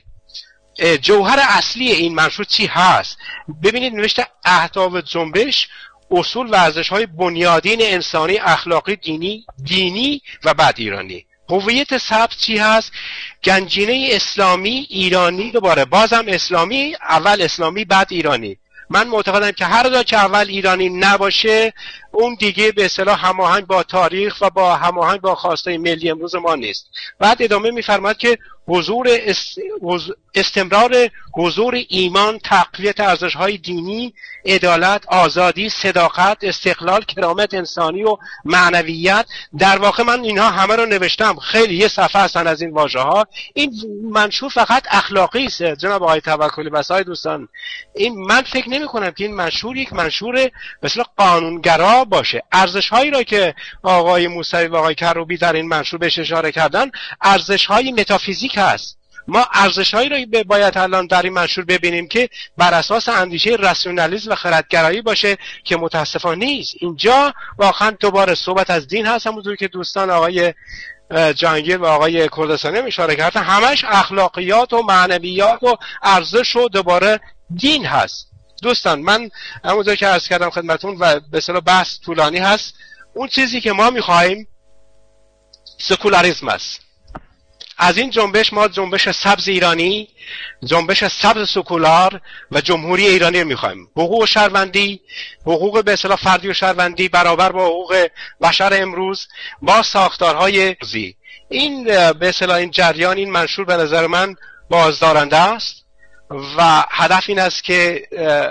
جوهر اصلی این منشور چی هست. ببینید نوشته اهداف جنبش، اصول و ارزش‌های بنیادین انسانی، اخلاقی، دینی دینی و بعد ایرانی. هویت سبز چی هست؟ گنجینه اسلامی ایرانی، دوباره بازم اسلامی، اول اسلامی بعد ایرانی. من معتقدم که هر جا که اول ایرانی نباشه اون دیگه به اصطلاح هماهنگ با تاریخ و با هماهنگ با خواستای ملی امروز ما نیست. بعد ادامه می‌فرماد که حضور است... استمرار حضور ایمان، تقویت ارزش‌های دینی، عدالت، آزادی، صداقت، استقلال، کرامت انسانی و معنویت. در واقع من اینها همه رو نوشتم، خیلی یه صفحه هستن از این واژه‌ها. این منشور فقط اخلاقی است جناب آقای توکلی. بسای دوستان، این من فکر نمی‌کنم که این منشور یک منشور مثلا قانونگرا باشه. ارزش‌هایی را که آقای موسوی و آقای کروبی در این منشور بهش اشاره کردن، ارزش‌های متافیزیک هست. ما ارزش‌هایی را باید الان در این منشور ببینیم که بر اساس اندیشه راسیونالیسم و خردگرایی باشه که متاسفانه نیست. اینجا واقعا دوباره صحبت از دین هست، همونطور که دوستان آقای جهانگیر و آقای کردستانی هم اشاره کردن، همش اخلاقیات و معنویات و ارزش و دوباره دین هست. دوستان من همونطور که عرض کردم خدمتون و به اصطلاح بحث طولانی هست، اون چیزی که ما می‌خوایم سکولاریسم است. از این جنبش ما جنبش سبز ایرانی، جنبش سبز سکولار و جمهوری ایرانی رو میخوایم. حقوق شهروندی، حقوق به اصطلاح فردی و شهروندی برابر با حقوق بشر امروز با ساختارهای زی. این به اصطلاح این جریان، این منشور به نظر من بازدارنده است و هدف این است که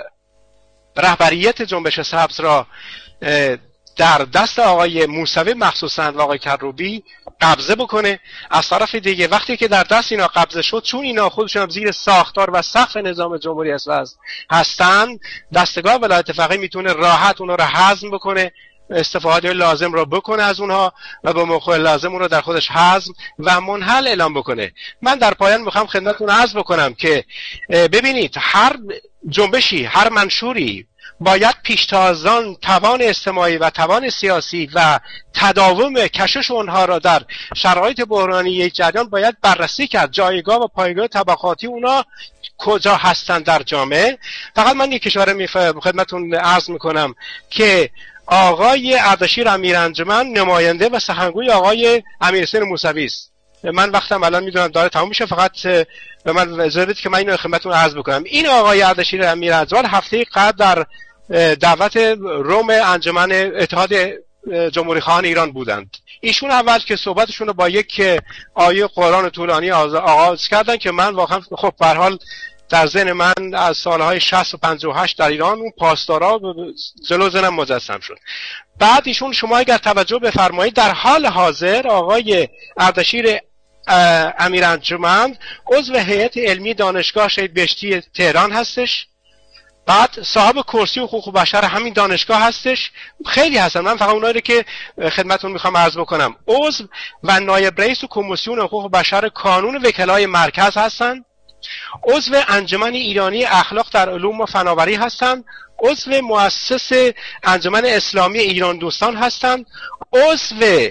رهبریت جنبش سبز را در دست آقای موسوی مخصوصا و آقای کروبی قبضه بکنه. از طرف دیگه وقتی که در دست اینا قبضه شد، چون اینا خودشون هم زیر ساختار و سقف نظام جمهوری اسلامی هستن، دستگاه ولایت فقیه میتونه راحت اونا رو هضم بکنه، استفاده لازم رو بکنه از اونها و به موقع لازم اون رو در خودش هضم و منحل اعلام بکنه. من در پایان میخوام خدمتتون عرض بکنم که ببینید، هر جنبشی، هر منشوری باید پیشتازان توان اجتماعی و توان سیاسی و تداوم کشش اونها را در شرایط بحرانی یک جریان باید بررسی کرد. جایگاه و پایگاه طبقاتی اونا کجا هستن در جامعه. فقط من یک اشاره خدمتتون عرض میکنم که آقای اردشیر امیرانجمن نماینده و سخنگوی آقای امیرحسین موسوی است. من وقتم الان میدونم داره تموم میشه، فقط به من اجازه بدید که من اینو خدمتتون عرض بکنم. این آقای اردشیر امیرانجمن هفته قبل در دعوت روم انجمن اتحاد جمهوری خواهان ایران بودند. ایشون اول که صحبتشون رو با یک آیه قرآن طولانی آغاز کردن که من واقعا خب به هر حال در ذهن من از سالهای شصت و پنجاه و هشت در ایران اون پاسدارا جلو ذهنم مجسم شد. بعد ایشون، شما اگر توجه بفرمایید، در حال حاضر آقای اردشیر امیرانجمن عضو هیئت علمی دانشگاه شهید بهشتی تهران هستش، بعد صاحب کرسی حقوق بشر همین دانشگاه هستش. خیلی هستن، من فقط اونایی که خدمتتون میخوام عرض بکنم. عضو و نایب رئیس کمیسیون حقوق بشر کانون وکلای مرکز هستن، عضو انجمن ایرانی اخلاق در علوم و فناوری هستند، عضو مؤسس انجمن اسلامی ایران دوستان هستند، عضو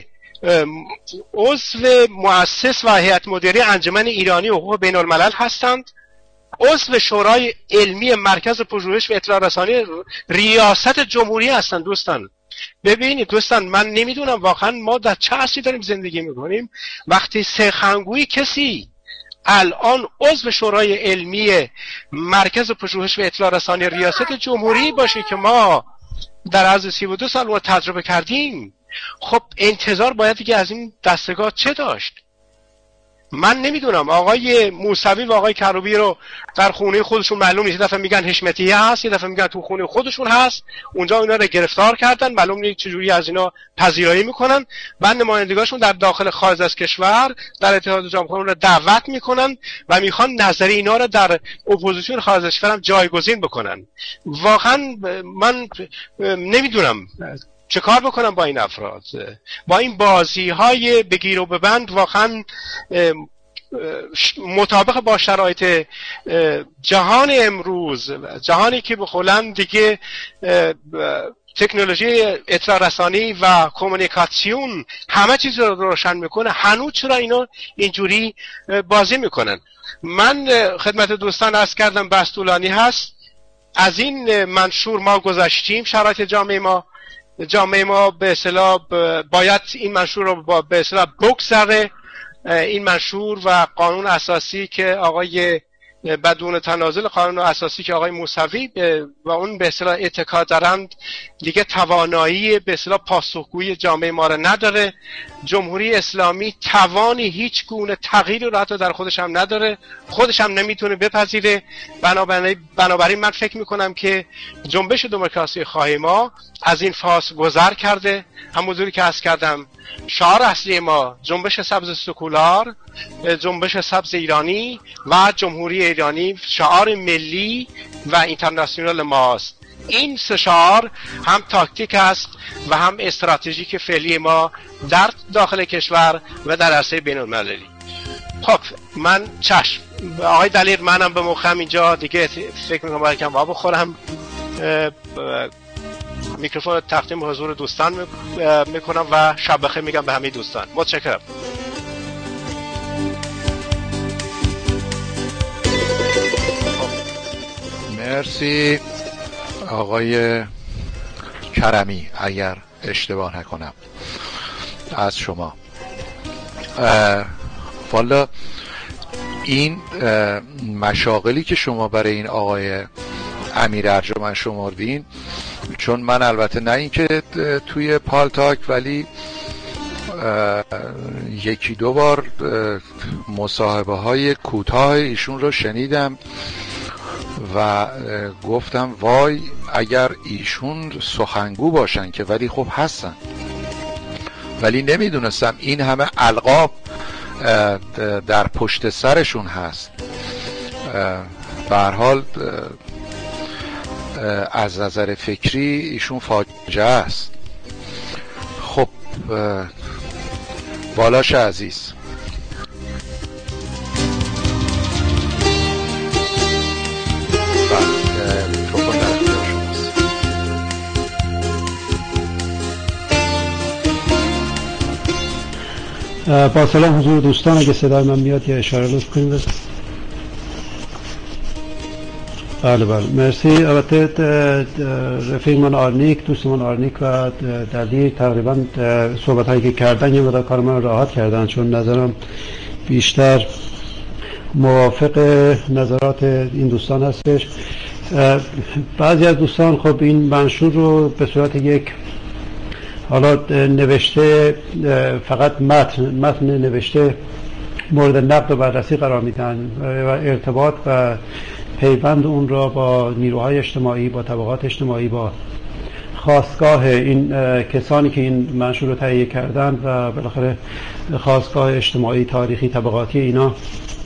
عضو مؤسس و هیئت مدیره انجمن ایرانی حقوق بین الملل هستند، عضو شورای علمی مرکز پژوهش و اطلاع رسانی ریاست جمهوری هستند. دوستان ببینید دوستان، من نمیدونم واقعا ما در چه عصری داریم زندگی میکنیم وقتی سخنگوی کسی الان عضو شورای علمی مرکز پژوهش و اطلاع رسانی ریاست جمهوری باشه که ما در عرض سی و دو سال ما تجربه کردیم. خب انتظار باید دیگه از این دستگاه چه داشت؟ من نمیدونم. آقای موسوی و آقای کروبی رو در خونه خودشون معلوم نیست، یه دفعه میگن حشمتیه هست، یه دفعه میگن تو خونه خودشون هست، اونجا اینا رو گرفتار کردن، معلوم نیست چجوری از اینا پذیرایی میکنن. بعد نمایندگانشون در داخل خارج از کشور در اتحاد جمهوری رو دعوت میکنن و میخوان نظری اینا رو در اپوزیسیون خارج از کشور هم جایگزین بکنن. واقعا من نمیدونم چه کار بکنم با این افراد، با این بازی های بگیر و ببند. واقعا مطابق با شرایط جهان امروز، جهانی که به قولن دیگه تکنولوژی اطلاع رسانی و کمیونیکاسیون همه چیز رو روشن میکنه، هنوز چرا اینا اینجوری بازی میکنن؟ من خدمت دوستان عرض کردم بحث طولانی هست. از این منشور ما گذشتیم، شرایط جامعه ما جامعه ما به اصطلاح باید این منشور رو به اصطلاح بگذره. این منشور و قانون اساسی که آقای بدون تنازل قانون اساسی که آقای موسوی و اون به اصطلاح اتکا دارند دیگه توانایی به اصطلاح پاسخگویی جامعه ما رو نداره. جمهوری اسلامی توانی هیچ گونه تغییری رو حتی در خودش هم نداره، خودش هم نمیتونه بپذیره. بنابراین بنابراین من فکر میکنم که جنبش دموکراسی خواهی ما از این فاز گذر کرده. همونجوری که عرض کردم، شعار اصلی ما جنبش سبز سکولار، جنبش سبز ایرانی و جمهوری ایرانی شعار ملی و اینترنشنال ماست. این سه شعار هم تاکتیک است و هم استراتژیک فعلی ما در داخل کشور و در عرصه بین المللی. خب من چشم آقای دلیر، منم به موقعم اینجا دیگه فکر میکنم باید کم آب بخورم. میکروفون تقدیم حضور دوستان میکنم و شب بخیر میگم به همه دوستان. متشکرم. مرسی آقای کرمی، اگر اشتباه نکنم از شما. والا این مشاغلی که شما برای این آقای امیر ارجمند شمردین، چون من البته نه اینکه توی پالتاک ولی یکی دو بار مصاحبه های کوتاه ایشون رو شنیدم و گفتم وای اگر ایشون سخنگو باشن، که ولی خب هستن، ولی نمیدونستم این همه القاب در پشت سرشون هست. به هر حال از نظر فکری ایشون فاجعه است. خب بالاش عزیز، با سلام حضور دوستان، اگه صدای من میاد یه اشاره لطف کنید. بله بله مرسی. البته رفیق من آرنیک، دوست من آرنیک و دلی تقریبا صحبت هایی که کردن یه مدار کار من راحت کردن، چون نظرم بیشتر موافق نظرات این دوستان هستش. بعضی از دوستان خب این منشور رو به صورت یک حالا نوشته فقط متن متن نوشته مورد نقد و بررسی قرار میدن و ارتباط و پیوند اون را با نیروهای اجتماعی، با طبقات اجتماعی، با خاستگاه این کسانی که این منشور رو تهیه کردن و بالاخره خاستگاه اجتماعی، تاریخی، طبقاتی اینا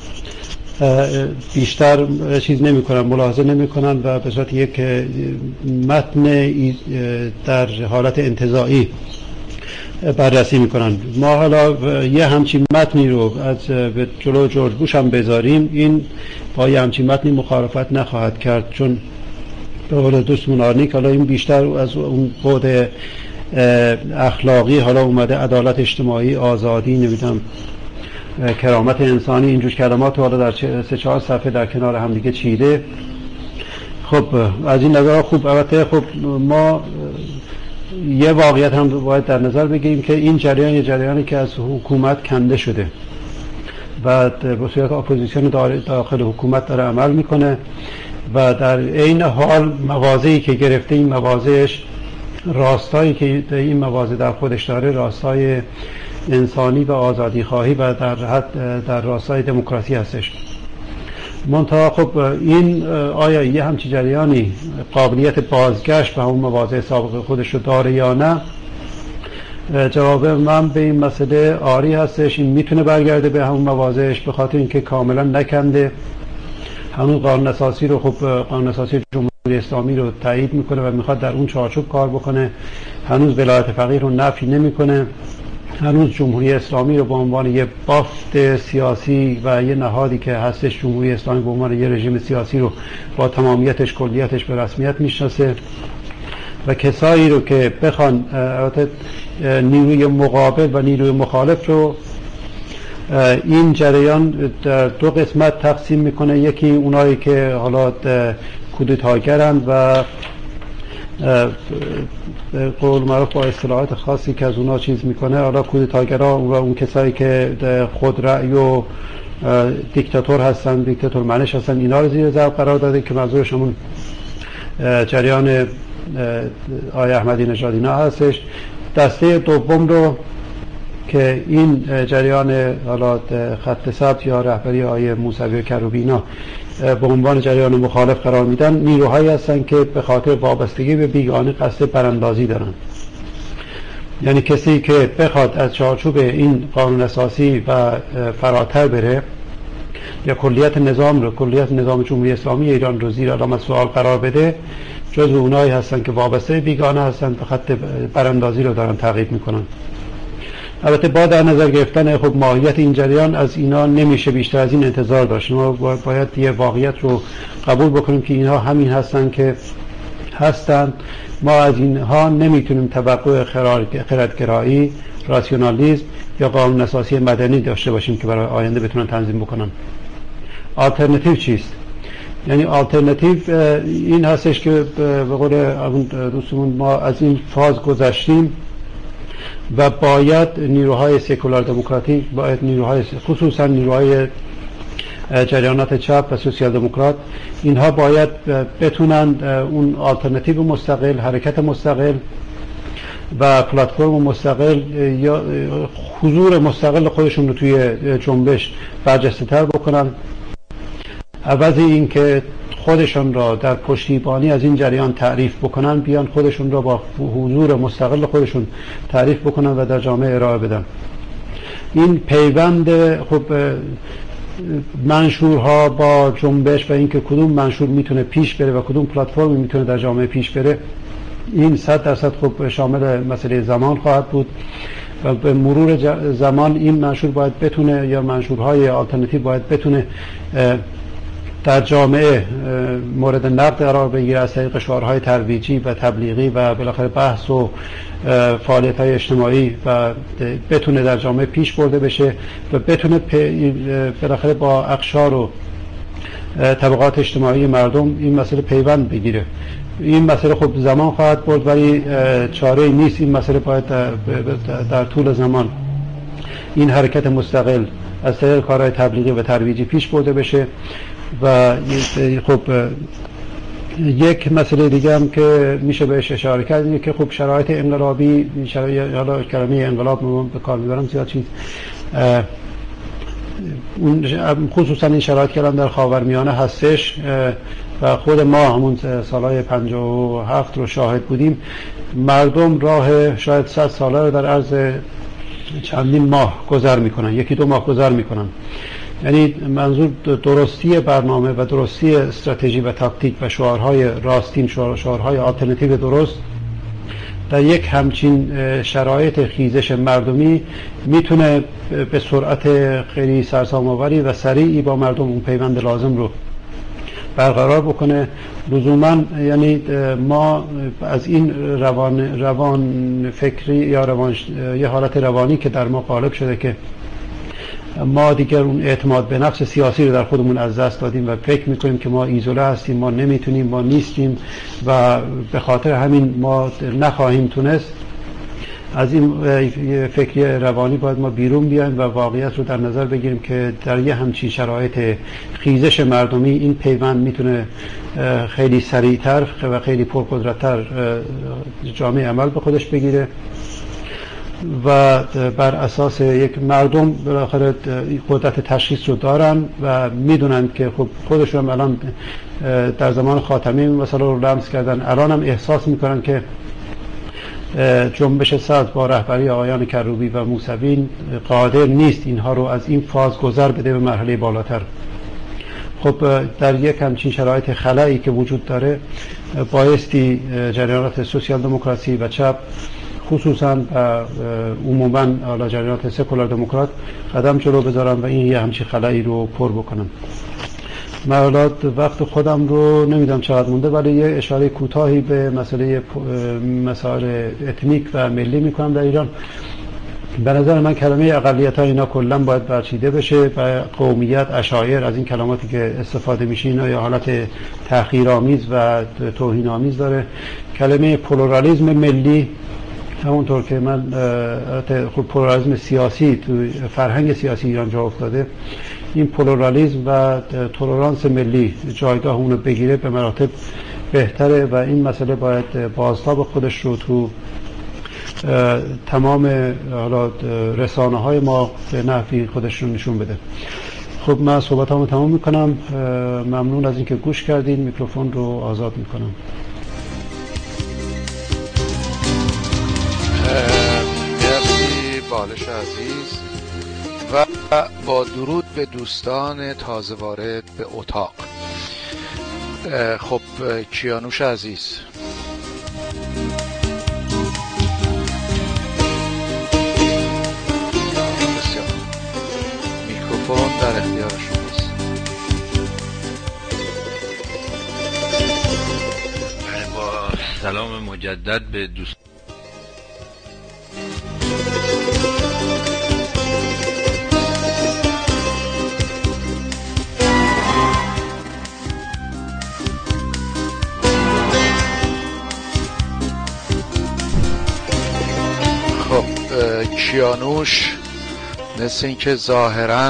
بیشتر چیز نمی کنن، ملاحظه نمی کنن و به صورت یک متن در حالت انتزاعی بررسی می کنن. ما حالا یه همچین متنی رو از به جلو جورج بوش هم بذاریم، این با یه همچین متنی مخالفت نخواهد کرد، چون به قول دوستمون آرنیک حالا این بیشتر از اون بعد اخلاقی حالا اومده، عدالت اجتماعی، آزادی، نمیدونم کرامت انسانی، اینجور کلمات حالا در سه چهار صفحه در کنار هم دیگه چیده. خب از این نظر خوب، البته خب ما یه واقعیت هم باید در نظر بگیریم که این جریان یه جریانی که از حکومت کنده شده و به صورت اپوزیسیون داخل حکومت داره عمل میکنه و در عین حال مواضعی که گرفته، این مواضعش راستایی که این مواضع در خودش داره، راستای انسانی و آزادی خواهی و در حد در راستای دموکراسی هستش. منتها خب این آیا یه همچین جریانی قابلیت بازگشت به همون مواضع سابق خودش رو داره یا نه؟ جواب من به این مسئله آری هستش. این میتونه برگرده به همون مواضعش به خاطر اینکه کاملا نکنده. همون قانون اساسی رو، خب قانون اساسی جمهوری اسلامی رو تایید میکنه و میخواد در اون چارچوب کار بکنه. هنوز ولایت فقیه رو نفی نمیکنه. هنوز جمهوری اسلامی رو به عنوان یه بافت سیاسی و یه نهادی که هستش جمهوری اسلامی به عنوان یه رژیم سیاسی رو با تمامیتش، کلیتش به رسمیت میشناسه و کسایی رو که بخوان نیروی مقابل و نیروی مخالف رو این جریان در دو قسمت تقسیم میکنه. یکی اونایی که حالا کودتاگرند و به قول معروف با اصطلاحات خاصی که از اونا چیز میکنه، حالا کودتاگرها اون اون کسایی که خود رأی و دیکتاتور هستن، دیکتاتور منش هستن، اینا رو زیر ضرب قرار داده که منظورش همون جریان آقای احمدی نژاد اینا هستش. دسته دوم رو که این جریان حالا خط سبز یا رهبری آقای موسوی کروبی اینا به عنوان جریان مخالف قرار میدن، نیروهایی هستن که به خاطر وابستگی به بیگانه قصد براندازی دارن. یعنی کسی که بخواد از چارچوب این قانون اساسی و فراتر بره یا کلیت نظام رو، کلیت نظام جمهوری اسلامی ایران رو زیر علامت سوال قرار بده، جز اونایی هستن که وابسته بیگانه هستن، به خط براندازی رو دارن تعقیب میکنن. البته با در نظر گرفتن خب ماهیت این جریان از اینا نمیشه بیشتر از این انتظار داشت. ما باید یه واقعیت رو قبول بکنیم که اینها همین هستن که هستن. ما از اینها نمیتونیم توقع خردگرایی، راسیونالیسم یا قانون اساسی مدنی داشته باشیم که برای آینده بتونن تنظیم بکنن. آلترناتیو چیست؟ یعنی آلترناتیو این هستش که به قول دوستمون ما از این فاز گذشتیم و باید نیروهای سکولار دموکراتی، باید نیروهای خصوصا نیروهای جریانات چپ و سوسیال دموکرات، اینها باید بتونن اون آلترناتیو مستقل، حرکت مستقل و پلتفرم مستقل یا حضور مستقل خودشون رو توی جنبش برجسته تر بکنن، عوض این که خودشون را در پشتیبانی از این جریان تعریف بکنن، بیان خودشون را با حضور مستقل خودشون تعریف بکنن و در جامعه ارائه بدن. این پیوند خب منشورها با جنبش و اینکه کدوم منشور میتونه پیش بره و کدوم پلتفرم میتونه در جامعه پیش بره، این صد درصد خب شامل مسئله زمان خواهد بود و به مرور زمان این منشور باید بتونه یا منشورهای آلترناتیو باید بتونه در جامعه مورد نقد قرار بگیره از طریق شعارهای ترویجی و تبلیغی و بالاخره بحث و فعالیت‌های اجتماعی و بتونه در جامعه پیش برده بشه و بتونه بالاخره با اقشار و طبقات اجتماعی مردم این مسئله پیوند بگیره. این مسئله خب زمان خواهد برد ولی چاره نیست. این مسئله باید در طول زمان این حرکت مستقل از طریق کارهای تبلیغی و ترویجی پیش برده بشه. و خب یک مسئله دیگه هم که میشه بهش اشاره کرد اینه که خب شرایط انقلابی، شرایط حالا کلمه انقلاب رو به کار میبرم زیاد چیز، خصوصا این شرایط که الان در خاورمیانه هستش و خود ما همون سالهای پنجاه و هفت رو شاهد بودیم، مردم راه شاید صد ساله رو در عرض چندین ماه گذر میکنن، یکی دو ماه گذر میکنن. یعنی منظور درستی برنامه و درستی استراتژی و تاکتیک و شعارهای راستین، شعارهای آلترناتیو درست در یک همچین شرایط خیزش مردمی میتونه به سرعت خیلی سرسام‌آوری و سریعی با مردم اون پیوند لازم رو برقرار بکنه. لزوما یعنی ما از این روان روان فکری یا روان یه حالت روانی که در ما غالب شده که ما دیگر اون اعتماد به نفس سیاسی رو در خودمون از دست دادیم و فکر میکنیم که ما ایزوله هستیم، ما نمیتونیم، ما نیستیم و به خاطر همین ما نخواهیم تونست. از این فکری روانی باید ما بیرون بیایم و واقعیت رو در نظر بگیریم که در یه همچین شرایط خیزش مردمی این پیوند میتونه خیلی سریعتر و خیلی پرقدرت‌تر جامعه عمل به خودش بگیره و بر اساس یک مردم بالاخره قدرت تشخیص رو دارن و میدونن که خب خودشون الان در زمان خاتمی مثلا رو لمس کردن، الان هم احساس میکنن که جنبش صدر با رهبری آقایان کروبی و موسوی قادر نیست اینها رو از این فاز گذر بده به مرحله بالاتر. خب در یک همچین شرایط خلایی که وجود داره بایستی جریانات سوسیال دموکراسی و چپ خصوصا و عموما حالا جریانات سکولار دموکرات قدم جلو بذارن و این یه همچین خلایی رو پر بکنن. من حالا وقت خودم رو نمیدونم چقدر مونده ولی یه اشاره کوتاهی به مسئله مسائل اتنیک و ملی میکنم در ایران. به نظر من کلمه اقلیت‌ها اینا کلا باید برچیده بشه و قومیت، عشایر از این کلماتی که استفاده میشه اینا یا حالت تحقیرآمیز و توهین‌آمیز داره. کلمه پلورالیسم ملی همونطور که من خب پلورالیسم سیاسی تو فرهنگ سیاسی ایران جا افتاده، این پلورالیسم و تولرانس ملی جایگاه اون رو بگیره به مراتب بهتره و این مسئله باید بازتاب خودش رو تو تمام حالا رسانه های ما به نحوی خودش رو نشون بده. خب من صحبت همو تمام میکنم. ممنون از اینکه گوش کردین. میکروفون رو آزاد میکنم. مرسی بالش عزیز و با درود به دوستان تازه وارد به اتاق. خب کیانوش عزیز میکروفون در اختیار شماست. با سلام مجدد به دوست کیانوش مثل اینکه ظاهراً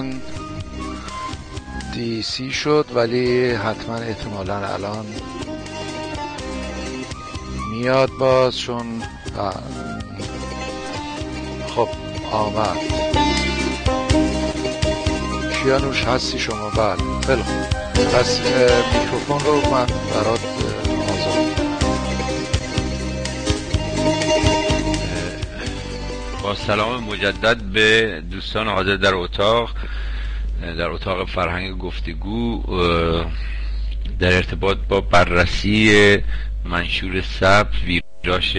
دیسی شد، ولی حتما احتمالاً الان میاد باز، چون خب آمد. کیانوش هستی شما؟ بله خیلی خوب، پس میکروفون رو من برات آزاد. با سلام مجدد به دوستان حاضر در اتاق در اتاق فرهنگ گفتگو در ارتباط با بررسی منشور سبز ویراش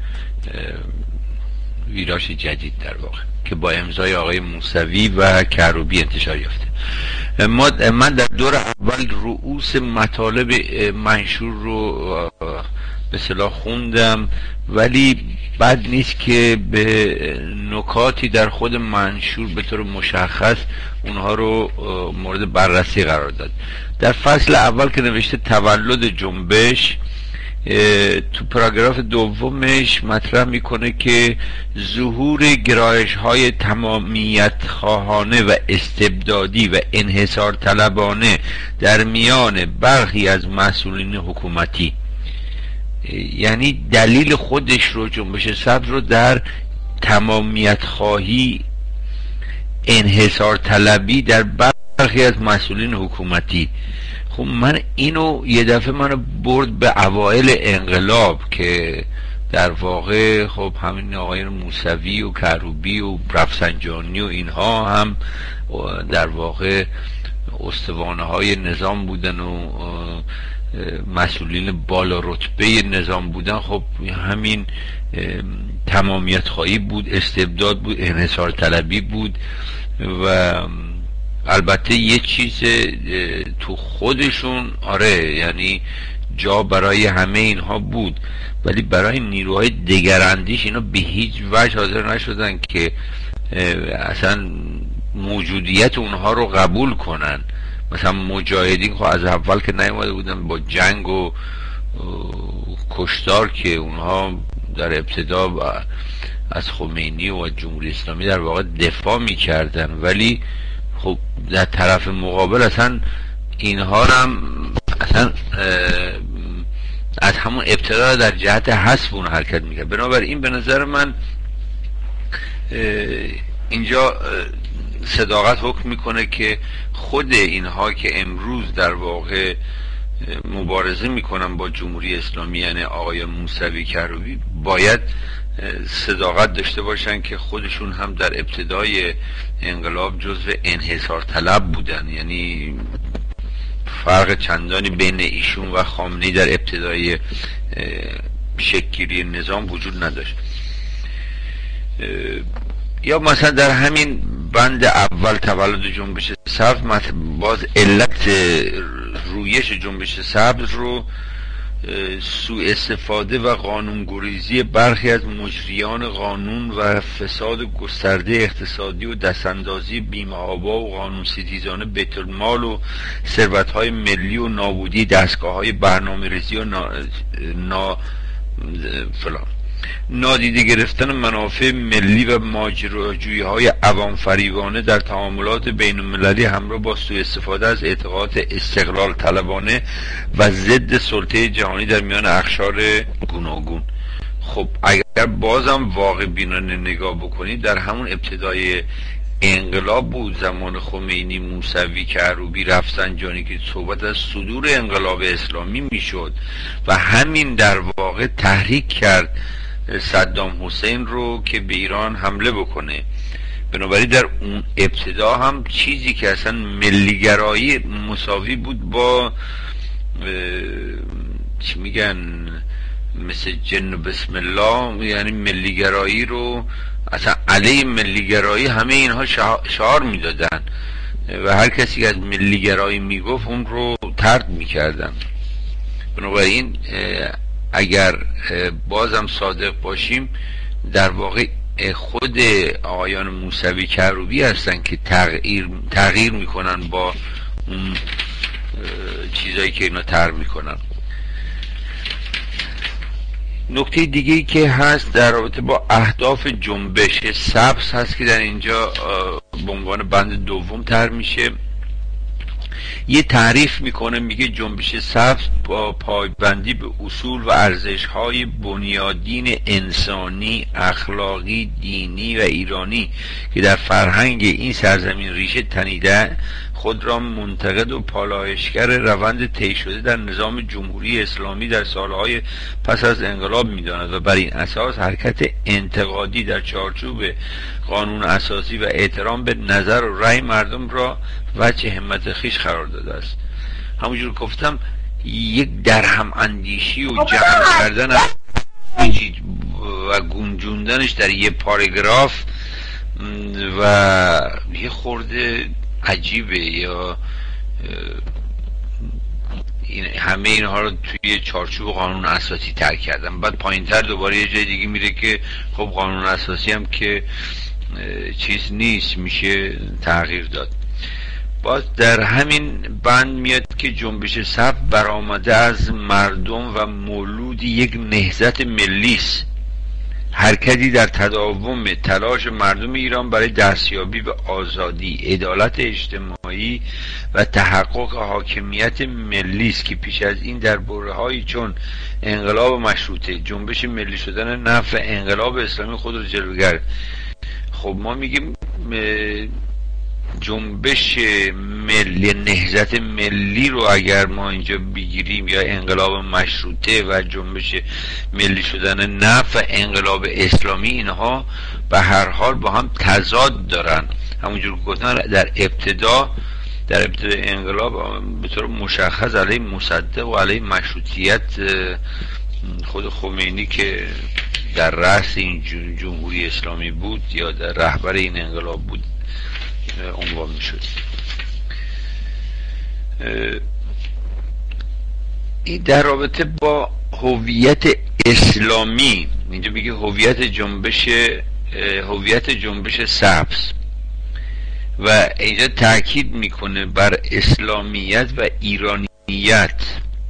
ویراش جدید در واقع که با امضای آقای موسوی و کروبی انتشار یافته. ما من در دور اول رؤوس مطالب منشور رو به اصطلاح خوندم، ولی بد نیست که به نکاتی در خود منشور به طور مشخص اونها رو مورد بررسی قرار داد. در فصل اول که نوشته تولد جنبش، تو پاراگراف دومش مطرح میکنه که ظهور گرایش های تمامیت خواهانه و استبدادی و انحصار طلبانه در میان برخی از مسئولین حکومتی، یعنی دلیل خودش رو جنبش سبز رو در تمامیت خواهی، انحصار طلبی در برخی از مسئولین حکومتی. خب من اینو یه دفعه منو برد به اوائل انقلاب که در واقع خب همین آقایان موسوی و کروبی و رفسنجانی و اینها هم در واقع استوانه های نظام بودن و مسئولین بالا رتبه نظام بودن. خب همین تمامیت خواهی بود، استبداد بود، انحصار طلبی بود و البته یه چیز تو خودشون آره یعنی جا برای همه اینها بود، ولی برای نیروهای دگراندیش اینا به هیچ وجه حاضر نشدن که اصلا موجودیت اونها رو قبول کنن. مثلا مجاهدین خب از اول که نیومده بودن با جنگ و کشتار که اونها در ابتدا از خمینی و جمهوری اسلامی در واقع دفاع میکردن، ولی خب در طرف مقابل اصلا اینها هم اصلا از همون ابتدا در جهت حذف اون حرکت میکرد. بنابراین به نظر من اینجا صداقت حکم میکنه که خود اینها که امروز در واقع مبارزه میکنن با جمهوری اسلامی، یعنی آقای موسوی کروبی، باید صداقت داشته باشن که خودشون هم در ابتدای انقلاب جزو انحصار طلب بودن، یعنی فرق چندانی بین ایشون و خامنه‌ای در ابتدای شکل‌گیری نظام وجود نداشت. یا مثلا در همین بند اول تولد جنبش سبز باز علت رویش جنبش سبز رو سوء استفاده و قانونگریزی برخی از مجریان قانون و فساد گسترده اقتصادی و دستاندازی بیمه‌آبا و قانون ستیزانه بیت المال و ثروت‌های ملی و نابودی دستگاه‌های برنامه‌ریزی و نا, نا... فلان نادیده گرفتن منافع ملی و ماجراجویی های عوام فریبانه در تعاملات بین المللی همراه با سوء استفاده از اعتقادات استقلال طلبانه و ضد سلطه جهانی در میان اقشار گوناگون. خب اگر بازم واقع بینانه نگاه بکنید، در همون ابتدای انقلاب بود، زمان خمینی، موسوی، کروبی، رفسنجانی، که صحبت از صدور انقلاب اسلامی میشد و همین در واقع تحریک کرد صدام حسین رو که به ایران حمله بکنه. بنابراین در اون ابتدا هم چیزی که اصلا ملیگرایی مساوی بود با چی میگن مثل جن و بسم الله، یعنی ملیگرایی رو اصلا علیه ملیگرایی همه اینها شعار میدادن و هر کسی که از ملیگرایی میگفت اون رو طرد میکردن. بنابراین اگر بازم صادق باشیم، در واقع خود آقایان موسوی کروبی هستن که تغییر تغییر میکنن با اون چیزایی که اینا طرح میکنن. نکته دیگه‌ای که هست در رابطه با اهداف جنبش سبز هست که در اینجا به عنوان بند دوم طرح میشه. یه تعریف میکنه، میگه جنبش سبز با پایبندی به اصول و ارزش‌های بنیادین انسانی، اخلاقی، دینی و ایرانی که در فرهنگ این سرزمین ریشه تنیده، خود را منتقد و پالایشگر روند طی شده در نظام جمهوری اسلامی در سالهای پس از انقلاب می‌داند و بر این اساس حرکت انتقادی در چارچوب قانون اساسی و احترام به نظر و رأی مردم را وجه همت خیش قرار داده است. همونجور گفتم یک درهم اندیشی و جمع کردن و گنجوندنش در یه پاراگراف و یه خورده عجیبه، یا این همه اینها رو توی چارچوب قانون اساسی ترک کردم. بعد پایینتر دوباره یه جای دیگه میره که خب قانون اساسی هم که چیز نیست، میشه تغییر داد. باز در همین بند میاد که جنبش سبز برآمده از مردم و مولود یک نهضت ملی است، حرکتی در تداوم تلاش مردم ایران برای دستیابی به آزادی، عدالت اجتماعی و تحقق حاکمیت ملی است که پیش از این در برهه‌هایی چون انقلاب مشروطه، جنبش ملی شدن نفع انقلاب اسلامی خود را جلوه کرد. خب ما میگیم جنبش ملی، نهضت ملی رو اگر ما اینجا بگیریم، یا انقلاب مشروطه و جنبش ملی شدن نفع انقلاب اسلامی، اینها به هر حال با هم تضاد دارن. همونجور که گفتن در ابتدا در ابتدای انقلاب به طور مشخص علیه مصدق و علیه مشروطیت خود خمینی که در رأس این جمهوری اسلامی بود یا در رهبر این انقلاب بود عنوان می شد. این در رابطه با هویت اسلامی، اینجا میگه هویت جنبش هویت جنبش سبز، و اینجا تاکید میکنه بر اسلامیت و ایرانیت.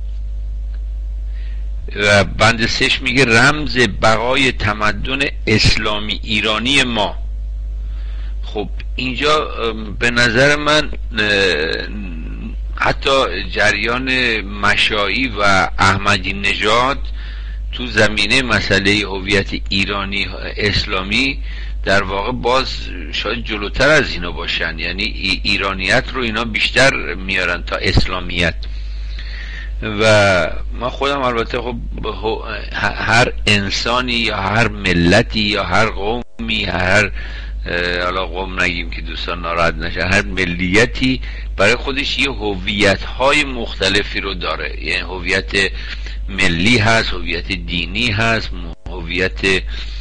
و بند سش میگه رمز بقای تمدن اسلامی ایرانی ما. خب اینجا به نظر من حتی جریان مشایی و احمدی نژاد تو زمینه مسئله هویت ایرانی اسلامی در واقع باز شاید جلوتر از اینا باشن، یعنی ایرانیت رو اینا بیشتر میارن تا اسلامیت. و من خودم البته خب هر انسانی یا هر ملتی یا هر قومی، هر حالا قوم نگیم که دوستان ناراحت نشن، هر ملیتی برای خودش یه هویت‌های مختلفی رو داره. یعنی هویت ملی هست، هویت دینی هست، هویت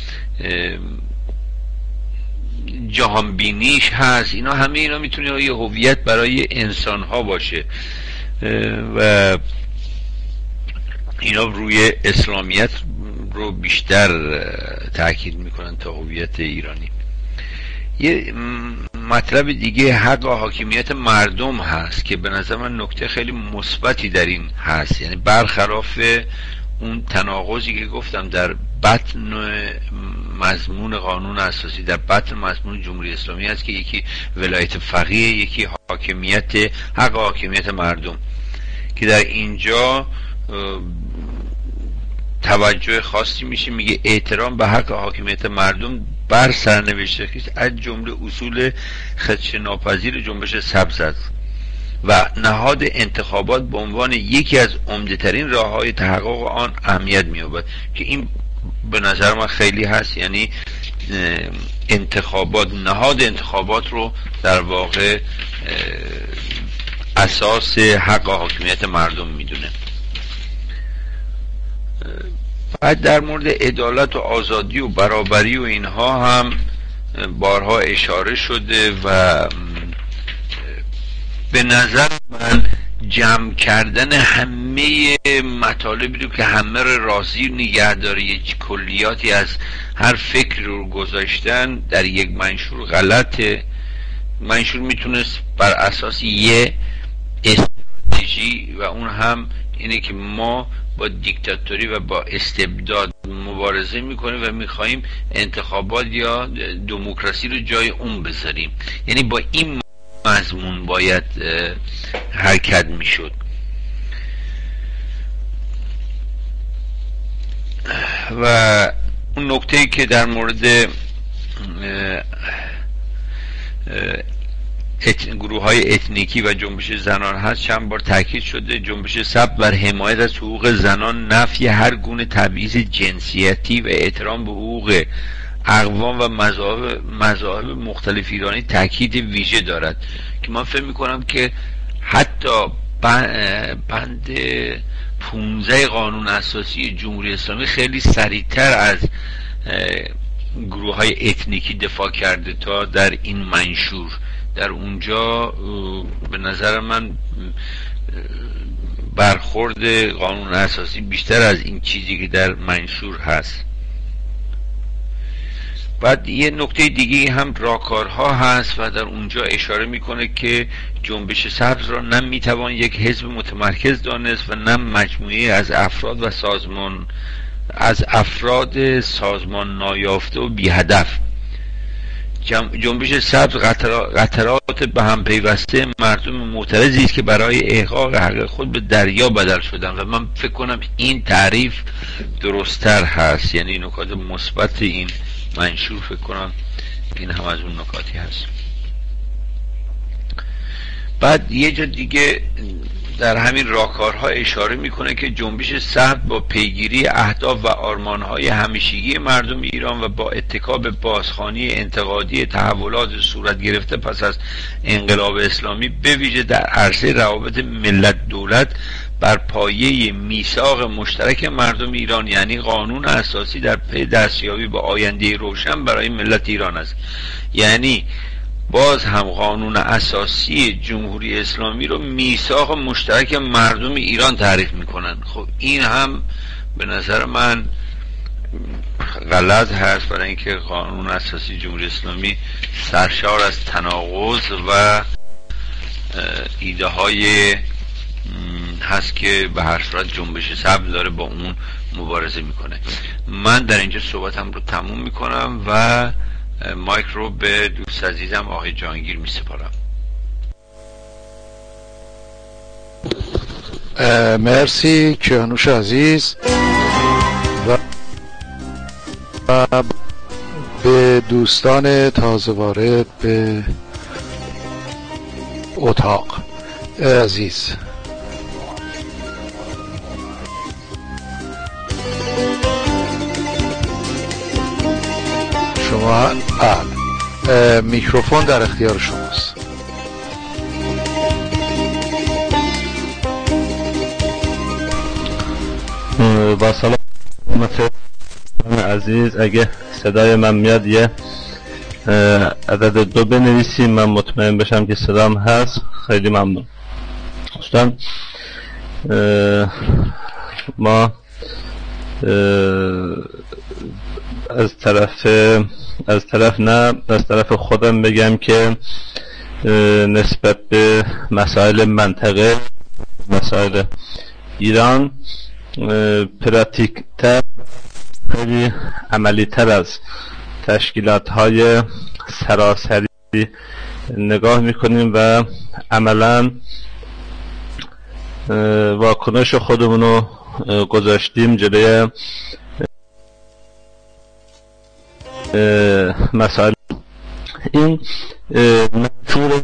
جهانبینیش هست. اینا همه اینا میتونه یه هویت برای انسان‌ها باشه و اینا روی اسلامیت رو بیشتر تاکید میکنن تا هویت ایرانی. یه مطلب دیگه حق و حاکمیت مردم هست که به نظر من نکته خیلی مثبتی در این هست. یعنی برخلاف اون تناقضی که گفتم در بطن مضمون قانون اساسی، در بطن مضمون جمهوری اسلامی هست که یکی ولایت فقیه، یکی حاکمیت، حق و حاکمیت مردم، که در اینجا توجه خاصی میشه. میگه احترام به حق و حاکمیت مردم بر سرنوشت خویش از جمله اصول خدشه‌ناپذیر جنبش سبز است و نهاد انتخابات به عنوان یکی از عمده‌ترین راه‌های تحقق آن اهمیت می‌یابد، که این به نظر من خیلی هست. یعنی انتخابات، نهاد انتخابات رو در واقع اساس حق و حاکمیت مردم میدونه. بعد در مورد عدالت و آزادی و برابری و اینها هم بارها اشاره شده و به نظر من جمع کردن همه مطالبی رو که همه رو راضی نگه داره، یک کلیاتی از هر فکر رو گذاشتن در یک منشور غلطه. منشور میتونست بر اساس یه استراتژی و اون هم اینه که ما با دیکتاتوری و با استبداد مبارزه میکنیم و میخواییم انتخابات یا دموکراسی رو جای اون بذاریم. یعنی با این مضمون باید حرکت میشد. و اون نکته‌ای که در مورد گروه های اتنیکی و جنبش زنان هست چند بار تاکید شده. جنبش سبز بر حمایت از حقوق زنان، نفی هر گونه تبعیض جنسیتی و احترام به حقوق اقوام و مذاهب مذاهب مختلف ایرانی تاکید ویژه دارد، که من فکر می‌کنم که حتی بند پانزده قانون اساسی جمهوری اسلامی خیلی سریعتر از گروه های اتنیکی دفاع کرده تا در این منشور. در اونجا به نظر من برخورد قانون اساسی بیشتر از این چیزی که در منشور هست. بعد یه نکته دیگه هم راهکارها هست و در اونجا اشاره میکنه که جنبش سبز را نه میتوان یک حزب متمرکز دانست و نه مجموعه از افراد و سازمان از افراد سازمان نایافته و بی هدف. جنبش سبز قطرات به هم پیوسته مردم معترضی است که برای احقاق حق خود به دریا بدل شدن و من فکر کنم این تعریف درست‌تر هست. یعنی نکات مثبت این منشور فکر کنم این هم از اون نکاتی هست. بعد یه جا دیگه در همین راهکارها اشاره میکنه که جنبش سبز با پیگیری اهداف و آرمانهای همیشگی مردم ایران و با اتکا به بازخوانی انتقادی تحولات صورت گرفته پس از انقلاب اسلامی به ویژه در عرصه روابط ملت دولت بر پایه میثاق مشترک مردم ایران، یعنی قانون اساسی، در پی دستیابی به آینده روشن برای ملت ایران است. یعنی باز هم قانون اساسی جمهوری اسلامی رو میثاق مشترک مردم ایران تعریف میکنن. خب این هم به نظر من غلط هست، برای اینکه قانون اساسی جمهوری اسلامی سرشار از تناقض و ایده های هست که به هر صورت جنبش سبز داره با اون مبارزه میکنه. من در اینجا صحبتم رو تموم میکنم و مایک رو به دوست عزیزم آقای جهانگیر می سپارم. مرسی کیانوش عزیز و, و به دوستان تازه وارد به اتاق عزیز. شما آل میکروفون در اختیار شماست. با سلام عزیز، اگه صدای من میاد یه عدد دو بنویسیم من مطمئن بشم که صدام هست. خیلی ممنون. دوستان ما از طرف از طرف نه از طرف خودم بگم که نسبت به مسائل منطقه، مسائل ایران پراتیک تر، خیلی عملی تر از تشکیلات های سراسری نگاه میکنیم و عملا واکنش خودمونو گذاشتیم جلوی مسائل. این منشور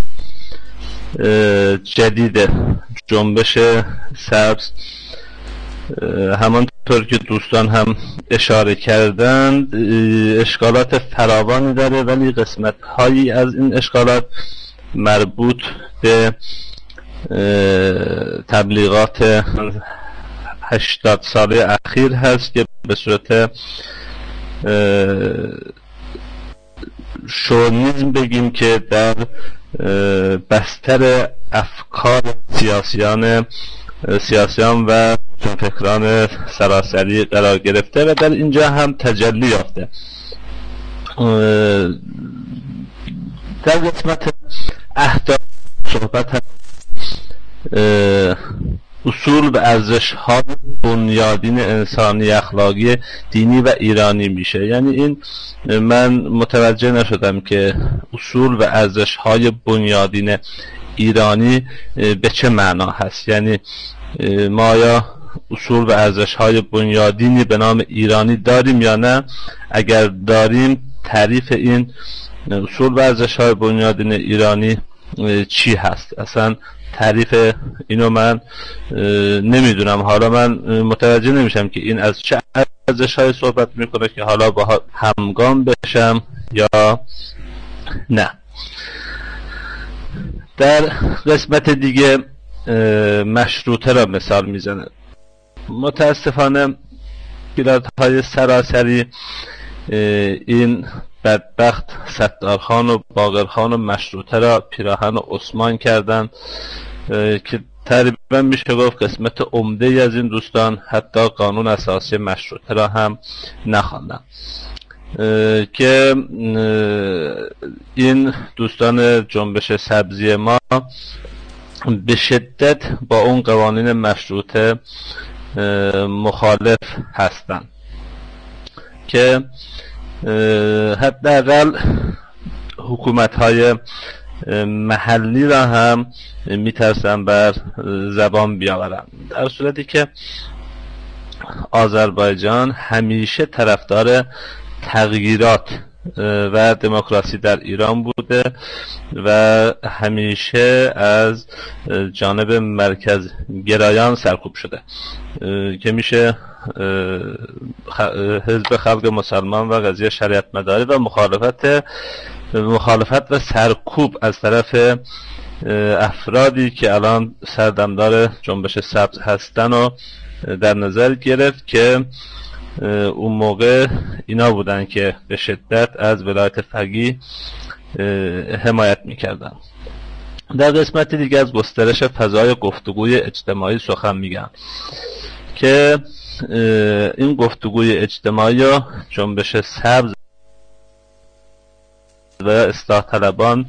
جدید جنبش سبز همانطور که دوستان هم اشاره کردند اشکالات فراوانی داره، ولی قسمت هایی از این اشکالات مربوط به تبلیغات هشتاد ساله اخیر هست که به صورت شونیزم بگیم که در بستر افکار سیاسیان سیاسیان و فکران سراسری قرار گرفته و در اینجا هم تجلی یافته. در قسمت اهداف صحبت هم اصول و ارزش‌های بنیادین انسانی، اخلاقی، دینی و ایرانی میشه. یعنی این من متوجه نشدم که اصول و ارزش‌های بنیادین ایرانی به چه معنا هست. یعنی ما یا اصول و ارزش‌های بنیادینی به نام ایرانی داریم یا نه؟ اگر داریم تعریف این اصول و ارزش‌های بنیادین ایرانی چی هست؟ اصلا تعریف اینو من نمیدونم. حالا من متوجه نمیشم که این از چه ارزش‌های صحبت میکنه که حالا با همگام بشم یا نه. در قسمت دیگه مشروطه را مثال میزنه. متاسفانه پیرادهای سراسری این بدبخت ستارخان و باقرخان و مشروطه را پیراهن و عثمان کردند که تقریبا میشه گفت قسمت عمده از این دوستان حتی قانون اساسی مشروطه را هم نخواندند، که این دوستان جنبش سبزی ما به شدت با اون قوانین مشروطه مخالف هستند که حداقل حکومت‌های محلی را هم میترسن بر زبان بیاورن، در صورتی که آذربایجان همیشه طرفدار تغییرات و دموکراسی در ایران بوده و همیشه از جانب مرکز گرایان سرکوب شده که میشه حزب خلق مسلمان و قضیه شریعت مداری و مخالفت مخالفت و سرکوب از طرف افرادی که الان سردمدار جنبش سبز هستن و در نظر گرفت که اون موقع اینا بودن که به شدت از ولایت فقیه حمایت میکردن. در قسمت دیگه از گسترش فضای گفتگوی اجتماعی سخن میگم که این گفتگوی اجتماعی و جنبش سبز و اصلاح طلبان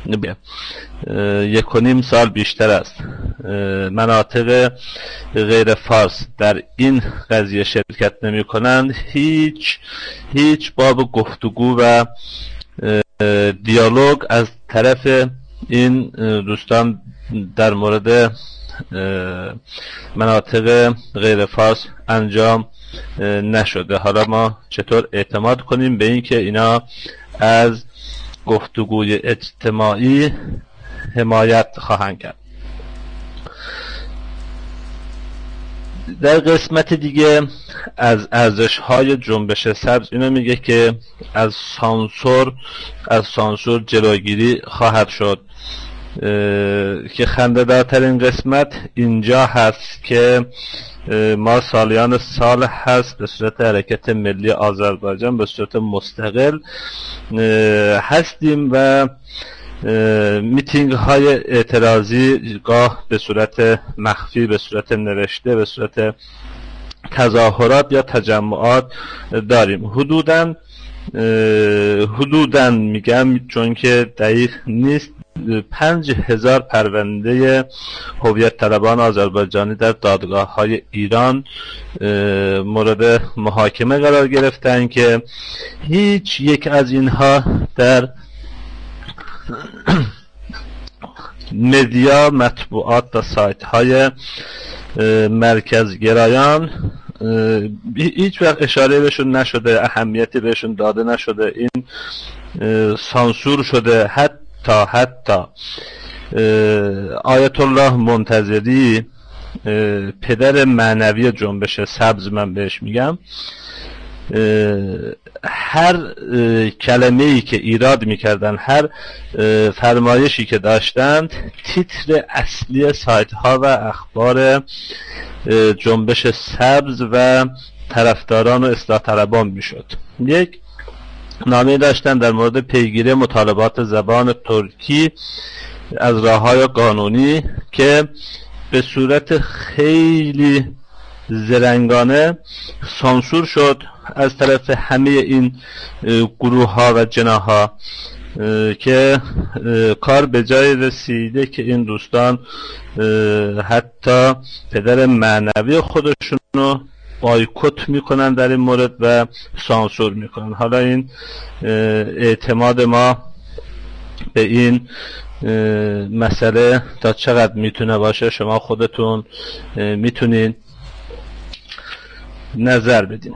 یک و نیم سال بیشتر است مناطق غیر فارس در این قضیه شرکت نمی کنند، هیچ هیچ باب گفتگو و دیالوگ از طرف این دوستان در مورد مناطق غیر فارس انجام نشده. حالا ما چطور اعتماد کنیم به این که اینا از گفتگوی اجتماعی حمایت خواهند کرد؟ در قسمت دیگه از ارزش‌های جنبش سبز اینو میگه که از سانسور از سانسور جلوگیری خواهد شد، که خنده‌دارترین قسمت اینجا هست که ما سالیان سال هست به صورت حرکت ملی آذربایجان به صورت مستقل هستیم و میتینگ های اعتراضی گاه به صورت مخفی، به صورت نوشته، به صورت تظاهرات یا تجمعات داریم. حدوداً حدوداً میگم چون که دقیق نیست، پنج هزار پرونده هویت طلبان آذربایجانی در دادگاه های ایران مورد محاکمه قرار گرفتن که هیچ یک از اینها در مدیا، مطبوعات و سایت های مرکز گرایان هیچ وقت اشاره بهشون نشده، اهمیتی بهشون داده نشده، این سانسور شده. حتی تا حتی آیت الله منتظری پدر معنوی جنبش سبز من بهش میگم، هر کلمه‌ای که ایراد میکردن، هر فرمایشی که داشتند، تیتر اصلی سایت ها و اخبار جنبش سبز و طرفداران و اصلاح طلبان میشد. یک نامه داشتن در مورد پیگیری مطالبات زبان ترکی از راه‌های قانونی که به صورت خیلی زرنگانه سانسور شد از طرف همه این گروه ها و جناح ها که کار به جای رسیده که این دوستان حتی پدر معنوی خودشونو بایکوت میکنن در این مورد و سانسور میکنن. حالا این اعتماد ما به این مسئله تا چقدر میتونه باشه شما خودتون میتونین نظر بدین.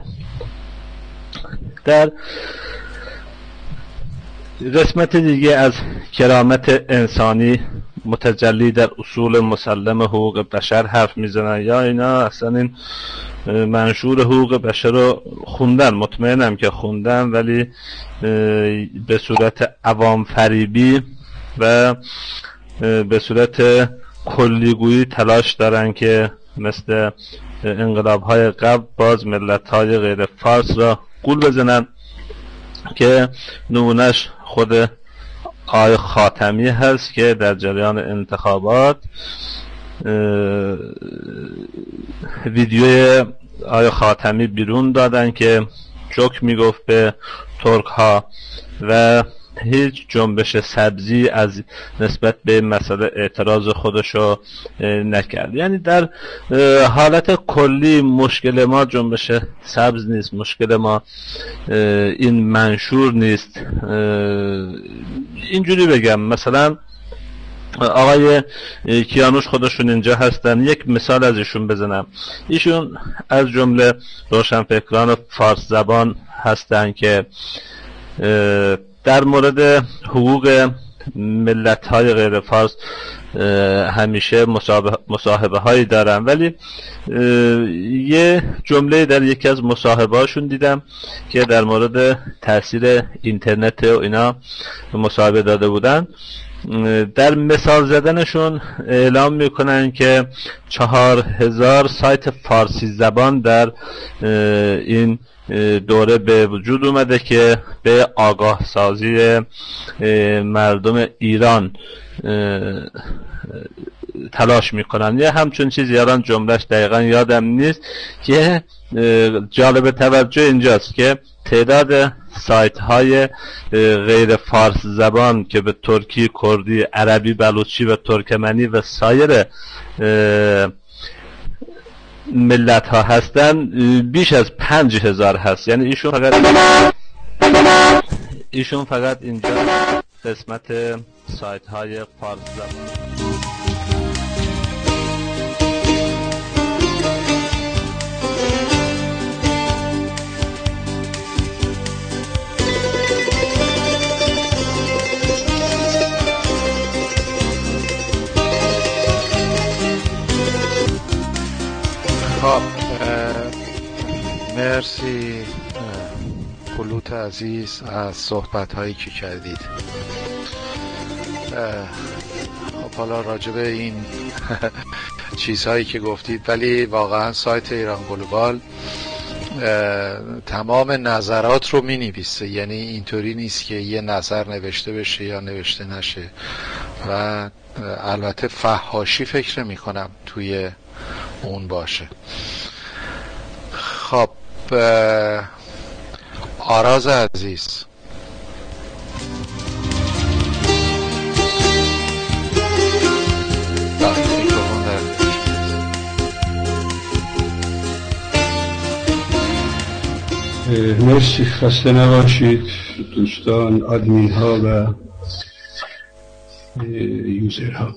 در قسمت دیگه از کرامت انسانی متجلی در اصول مسلم حقوق بشر حرف میزنن، یا اینا اصلا این منشور حقوق بشر رو خوندن، مطمئنم که خوندن، ولی به صورت عوام فریبی و به صورت کلیگویی تلاش دارن که مثل انقلاب‌های قبل باز ملت‌های غیر فارس را گول بزنن، که نمونش خود آقای خاتمی هست که در جریان انتخابات ویدیوی آقای خاتمی بیرون دادن که جوک میگفت به ترک ها و هیچ جنبش سبزی از نسبت به مسئله اعتراض خودشو نکرد. یعنی در حالت کلی مشکل ما جنبش سبز نیست، مشکل ما این منشور نیست. اینجوری بگم، مثلا آقای کیانوش خودشون اینجا هستن، یک مثال از ایشون بزنم. ایشون از جمله روشنفکران فارس زبان هستن که در مورد حقوق ملت‌های غیر فارس همیشه مصاحبه هایی دارن، ولی یه جمله در یکی از مصاحبه هاشون دیدم که در مورد تاثیر اینترنت و اینا مصاحبه داده بودن. در مثال زدنشون اعلام میکنن که چهار هزار سایت فارسی زبان در این دوره به وجود اومده که به آگاه سازی مردم ایران تلاش میکنن. یه همچون چیزی، الان جملهش دقیقا یادم نیست، که جالب توجه اینجاست که تعداد سایت های غیر فارس زبان که به ترکی، کردی، عربی، بلوچی و ترکمنی و سایر ملت ها هستن بیش از پنج هزار هست. یعنی ایشون فقط ایشون فقط اینجا قسمت سایت های فارس زبان. خب مرسی خلوت عزیز از صحبت هایی که کردید. خب حالا راجع به این چیزهایی که گفتید، ولی واقعا سایت ایران گلوبال تمام نظرات رو می نویسه، یعنی اینطوری نیست که یه نظر نوشته بشه یا نوشته نشه، و البته فحاشی فکر می کنم توی اون باشه. خب آراز عزیز، مرسی، خسته نباشید دوستان، آدمین ها و یوزر ها.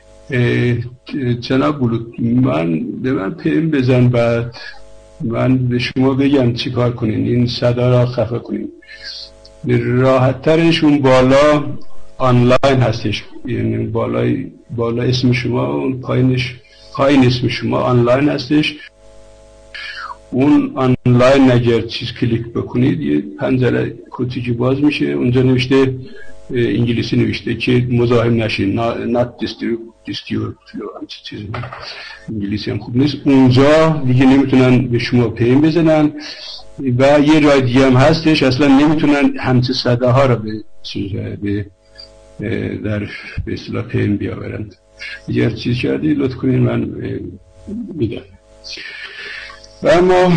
جناب بلوک، من به من پیم بزن، بعد من به شما بگم چی کار کنین، این صدا را خفه کنین. راحت ترش اون بالا آنلاین هستش، یعنی بالای بالا اسم شما، اون پایینش پایین اسم شما آنلاین هستش. اون آنلاین اگر چیز کلیک بکنید یه پنجره کوچیکی باز میشه، اونجا نوشته انگلیسی نوشته که مزاحم نشین، not disturb، چیز انگلیسی هم خوب نیست. اونجا دیگه نمیتونن به شما پیم بزنن، و یه راه دیگه هم هستش اصلا نمیتونن همچه صداها رو به به در به اصطلاح پیم بیاورن. اگر چیز کردی لطف کنین من میدم. و اما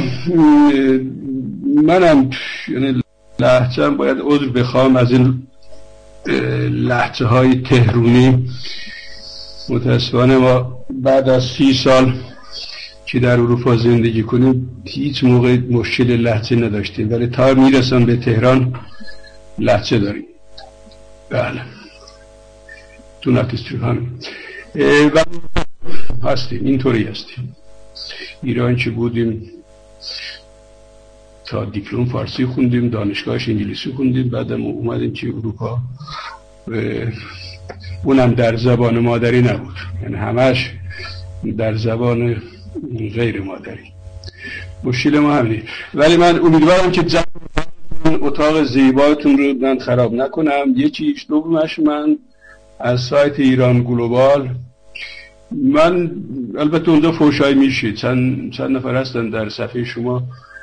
منم یعنی لهجه‌ام باید عذر بخوام از این لحظه های تهرونی متاسفانه ما بعد از سی سال که در اروپا زندگی کنیم هیچ موقع مشکل لهجه نداشتیم، ولی تا میرسن به تهران لهجه داریم. بله تو نکستر همین و هستیم، اینطوری هستیم. ایران که بودیم تا دیپلم فارسی خوندیم، دانشگاهش انگلیسی خوندیم، بعدم اومدیم که اروپا اونم در زبان مادری نبود، یعنی همش در زبان غیر مادری. مشکل ما همینه. ولی من امیدوارم که اتاق زیباتون رو من خراب نکنم. یکیش دومش من از سایت ایران گلوبال، من البته اونجا فوشای میشه، چند چند نفر هستن در صفحه شما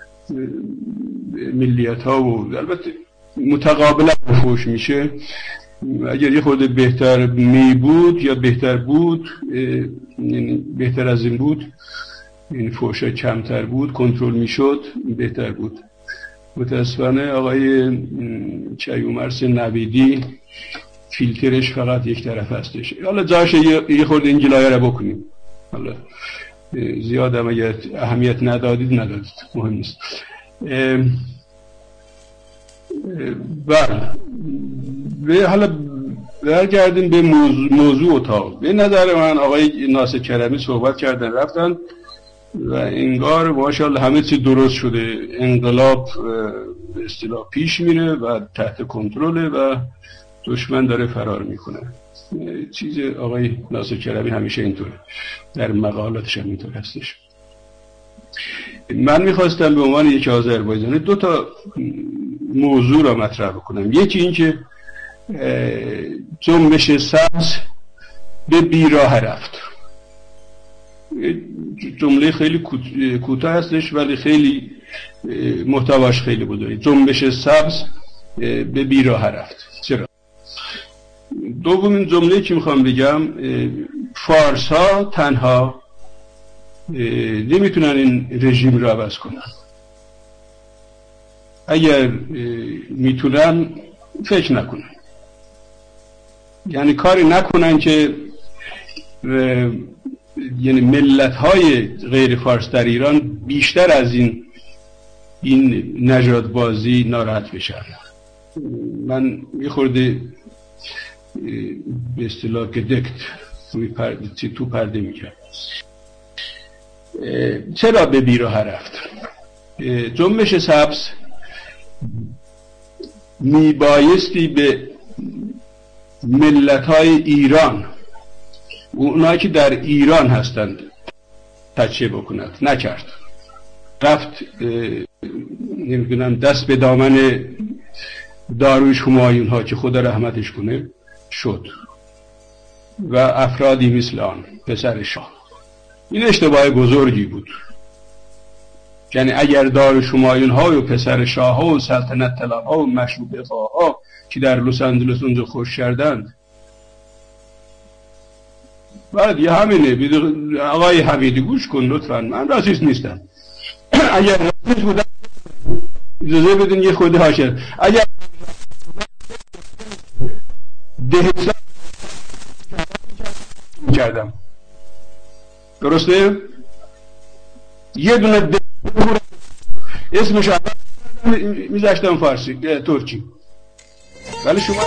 ملیت ها و البته متقابلا فوش میشه. اگر یه خود بهتر می بود یا بهتر بود، یعنی بهتر از این بود، این فوشا کمتر بود، کنترل میشد، بهتر بود. متاسفانه آقای چیومرث نویدی فیلترش فقط یک طرف هستش. حالا جاشه یه خورده این جلایه رو بکنیم، حالا زیاد هم اگر اهمیت ندادید ندادید، مهم نیست. بله حالا برگردیم به موضوع, موضوع اتاق. به نظر من آقای ناصر کرمی صحبت کردن رفتن و انگار ماشاءالله همه چی درست شده، انقلاب به اصطلاح پیش میره و تحت کنترله و دشمن داره فرار میکنه. چیز آقای ناصر کرمی همیشه اینطوره، در مقالاتش هم اینطور هستش. من میخواستم به عنوان یک آذربایجانی دو تا موضوع را مطرح بکنم. یکی این که جنبش سبز به بیراه رفت. جمله خیلی کوتاه هستش ولی خیلی محتواش خیلی بزرگه. جنبش سبز به بیراه رفت. چرا؟ دومین جمله که میخوام بگم، فارس ها تنها نمیتونن این رژیم رو عوض کنن. اگر میتونن فکر نکنن، یعنی کاری نکنن که یعنی ملت های غیر فارس در ایران بیشتر از این این نژاد بازی ناراحت بشن. من یه خورده به اصطلاح گدکت تو پرده میگم. چرا به بیراه رفت؟ جنبش سبز میبایستی به ملت‌های ایران، اونایی که در ایران هستند، تچه بکند، نکرد. رفت نمیدونم دست به دامن داریوش همایون ها که خدا رحمتش کنه شد و افرادی مثل آن پسر شاه. این اشتباه بزرگی بود. یعنی اگر داریوش همایون ها و پسر شاه ها و سلطنت طلب ها و مشروطه خواه ها که در لس آنجلس اونجا خوش کردند، بعد یه همینه. آقای حمیدی گوش کن لطفا، من راسیست نیستم. اگر راسیست بودم اجازه بدین یه خود هاشد. اگر دهستان کردم درسته؟ یه دونه ده اسمش میذاشتم فارسی ترکی، ولی شما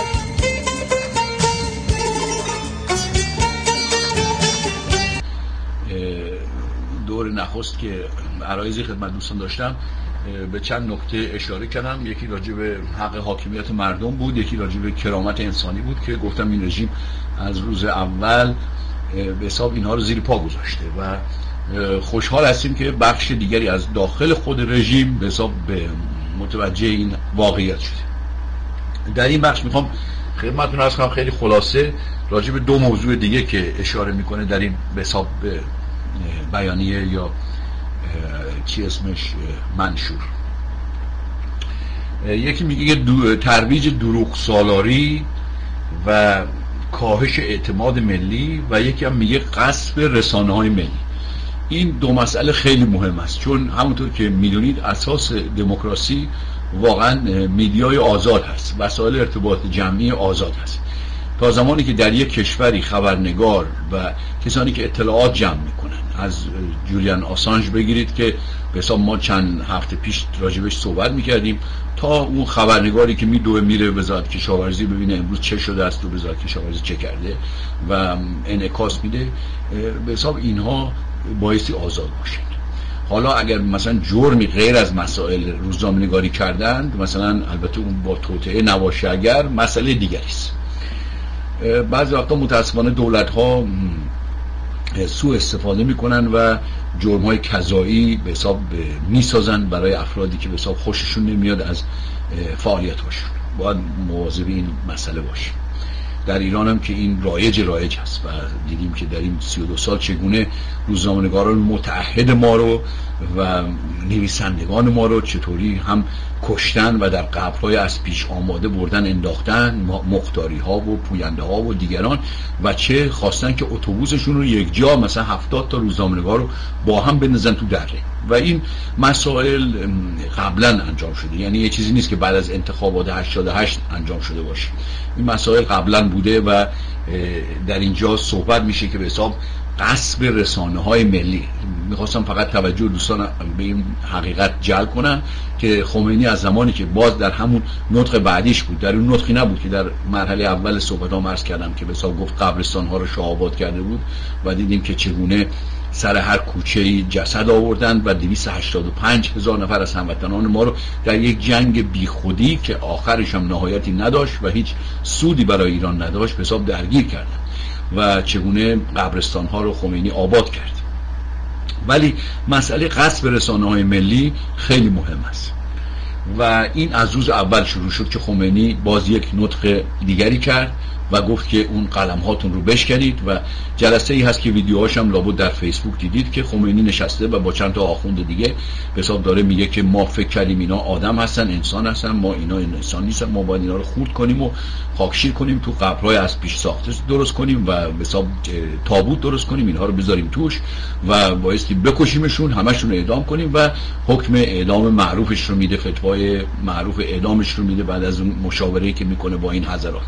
دور نخست که عرایضی خدمت دوستان داشتم به چند نکته اشاره کردم. یکی راجع به حق حاکمیت مردم بود، یکی راجع به کرامت انسانی بود که گفتم این رژیم از روز اول به حساب اینها رو زیر پا گذاشته و خوشحال هستیم که بخش دیگری از داخل خود رژیم به حساب به متوجه این واقعیت شده. در این بخش میخوام خدمتتون عرض کنم خیلی خلاصه راجع به دو موضوع دیگه که اشاره میکنه در این به حساب بیانیه یا چی اسمش منشور. یکی میگه دو ترویج دروغ سالاری و کاهش اعتماد ملی و یکی هم میگه غصب رسانه‌های ملی. این دو مسئله خیلی مهم است، چون همونطور که میدونید اساس دموکراسی واقعا میدیای آزاد هست، وسایل ارتباط جمعی آزاد هست. تا زمانی که در یک کشوری خبرنگار و کسانی که اطلاعات جمع میکنن، از جولیان آسانژ بگیرید که به حساب ما چند هفته پیش راجبش صحبت میکردیم، تا اون خبرنگاری که میدوه میره وزارت کشاورزی ببینه امروز چه شده است و وزارت کشاورزی چه کرده و انعکاس میده، به حساب اینها بایستی آزاد باشند. حالا اگر مثلا جرمی غیر از مسائل روزنامه‌نگاری کردند، مثلا البته اون با توطئه نباشه، اگر مسئله دیگری است. بعضی وقتا متاسفانه دولت ها سوء استفاده میکنن و جرم های قضایی به حساب میسازن برای افرادی که به حساب خوششون نمیاد از فعالیت هاشون. باید مواظب این مسئله باشیم. در ایران هم که این رایج رایج هست و دیدیم که در این سی و دو سال چگونه روزنامه‌نگاران متعهد ما رو و نویسندگان ما رو چطوری هم کشتن و در قبرهای از پیش آماده بردن انداختن، مختاری ها و پوینده ها و دیگران، و چه خواستن که اتوبوسشون رو یک جا مثلا هفتاد تا روزنامه‌نگار رو با هم بندازن تو دره. و این مسائل قبلا انجام شده، یعنی یه چیزی نیست که بعد از انتخابات هشتاد و هشت انجام شده باشه. این مسائل قبلا بوده و در اینجا صحبت میشه که به حساب غصب رسانه های ملی. میخواستم فقط توجه دوستان به این حقیقت جلب کنم که خمینی از زمانی که باز در همون نطق بعدیش بود، در اون نطقی نبود که در مرحله اول صحبتام عرض کردم که به حساب گفت قبرستان ها رو شاه آباد کرده بود و دیدیم که چگونه سر هر کوچه‌ای جسد آوردند و دویست و هشتاد و پنج هزار نفر از هموطنان ما رو در یک جنگ بیخودی که آخرش هم نهایتی نداشت و هیچ سودی برای ایران نداشت به حساب درگیر کردند و چگونه قبرستان ها رو خمینی آباد کرد. ولی مسئله غصب رسانه های ملی خیلی مهم است و این از روز اول شروع شد که خمینی باز یک نطق دیگری کرد و گفت که اون قلم هاتون رو بشکنید و جلسه ای هست که ویدیوهاش هم لابد در فیسبوک دیدید که خمینی نشسته و با چند تا آخوند دیگه به حساب داره میگه که ما فکر کردیم اینا آدم هستن، انسان هستن، ما اینا انسان نیستن، ما باید اینا رو خورد کنیم و خاکشیر کنیم، تو قبرهای از پیش ساخته درست کنیم و به حساب تابوت درست کنیم، اینها رو بذاریم توش و بایستی بکشیمشون، همشون رو اعدام کنیم و حکم اعدام معروفش رو میده، فتوای معروف اعدامش رو میده بعد از اون مشاوره‌ای که میکنه با این حضرات.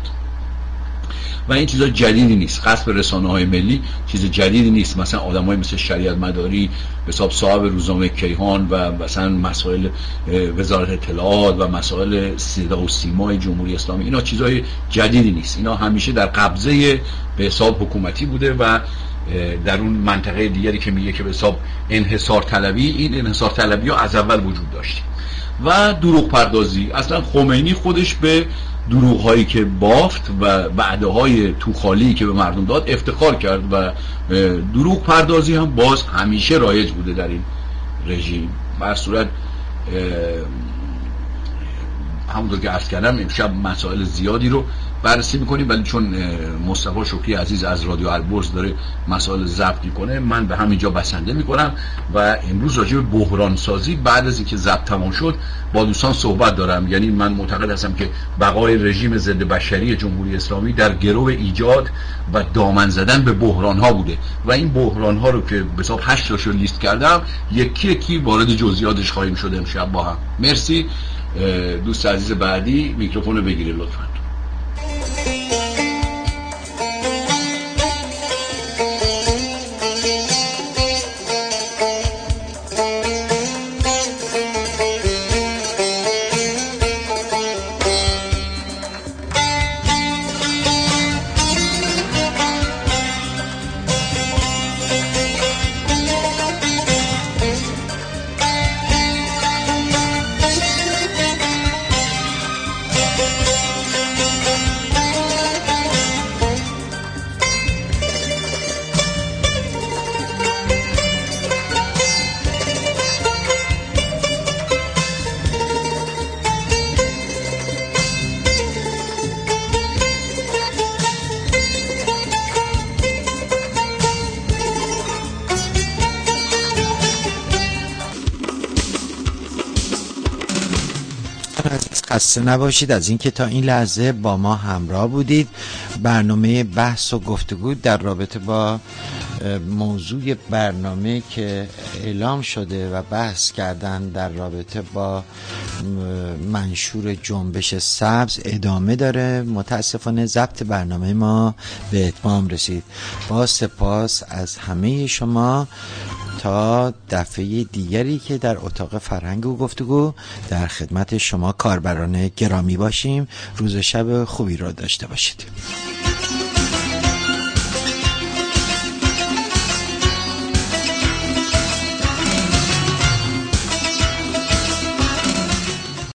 و این چیزا جدیدی نیست. غصب رسانه‌های ملی چیز جدیدی نیست. مثلا آدمای مثل شریعت مداری به حساب صاحب روزنامه کیهان و مثلا مسائل وزارت اطلاعات و مسائل صدا و سیمای جمهوری اسلامی، اینا چیزای جدیدی نیست. اینا همیشه در قبضه به حساب حکومتی بوده و در اون منطقه دیگری که میگه که به حساب انحصار طلبی، این انحصار طلبی ها از اول وجود داشت. و دروغ پردازی، اصلا خمینی خودش به دروغ هایی که بافت و وعده های توخالی که به مردم داد افتخار کرد و دروغ پردازی هم باز همیشه رایج بوده در این رژیم. بر صورت همونطور که عرض کردم امشب مسائل زیادی رو بررسی میکنیم، ولی چون مصطفی شکری عزیز از رادیو البرز داره مسائل ضبط میکنه من به همینجا بسنده میکنم و امروز راجع به بحران سازی بعد از اینکه ضبط تمام شد با دوستان صحبت دارم. یعنی من معتقد هستم که بقای رژیم ضد بشری جمهوری اسلامی در گرو ایجاد و دامن زدن به بحران ها بوده و این بحران ها رو که به حساب هشت تاشو لیست کردم یکی یکی وارد جزئیاتش خواهیم شد امشب با هم. مرسی. دوست عزیز بعدی میکروفون بگیره لطفاً. خسته نباشید از اینکه تا این لحظه با ما همراه بودید. برنامه بحث و گفتگو در رابطه با موضوع برنامه که اعلام شده و بحث کردن در رابطه با منشور جنبش سبز ادامه داره. متاسفانه ضبط برنامه ما به اتمام رسید. با سپاس از همه شما، تا دفعه دیگری که در اتاق فرهنگ و گفتگو در خدمت شما کاربران گرامی باشیم. روز شب خوبی را داشته باشید.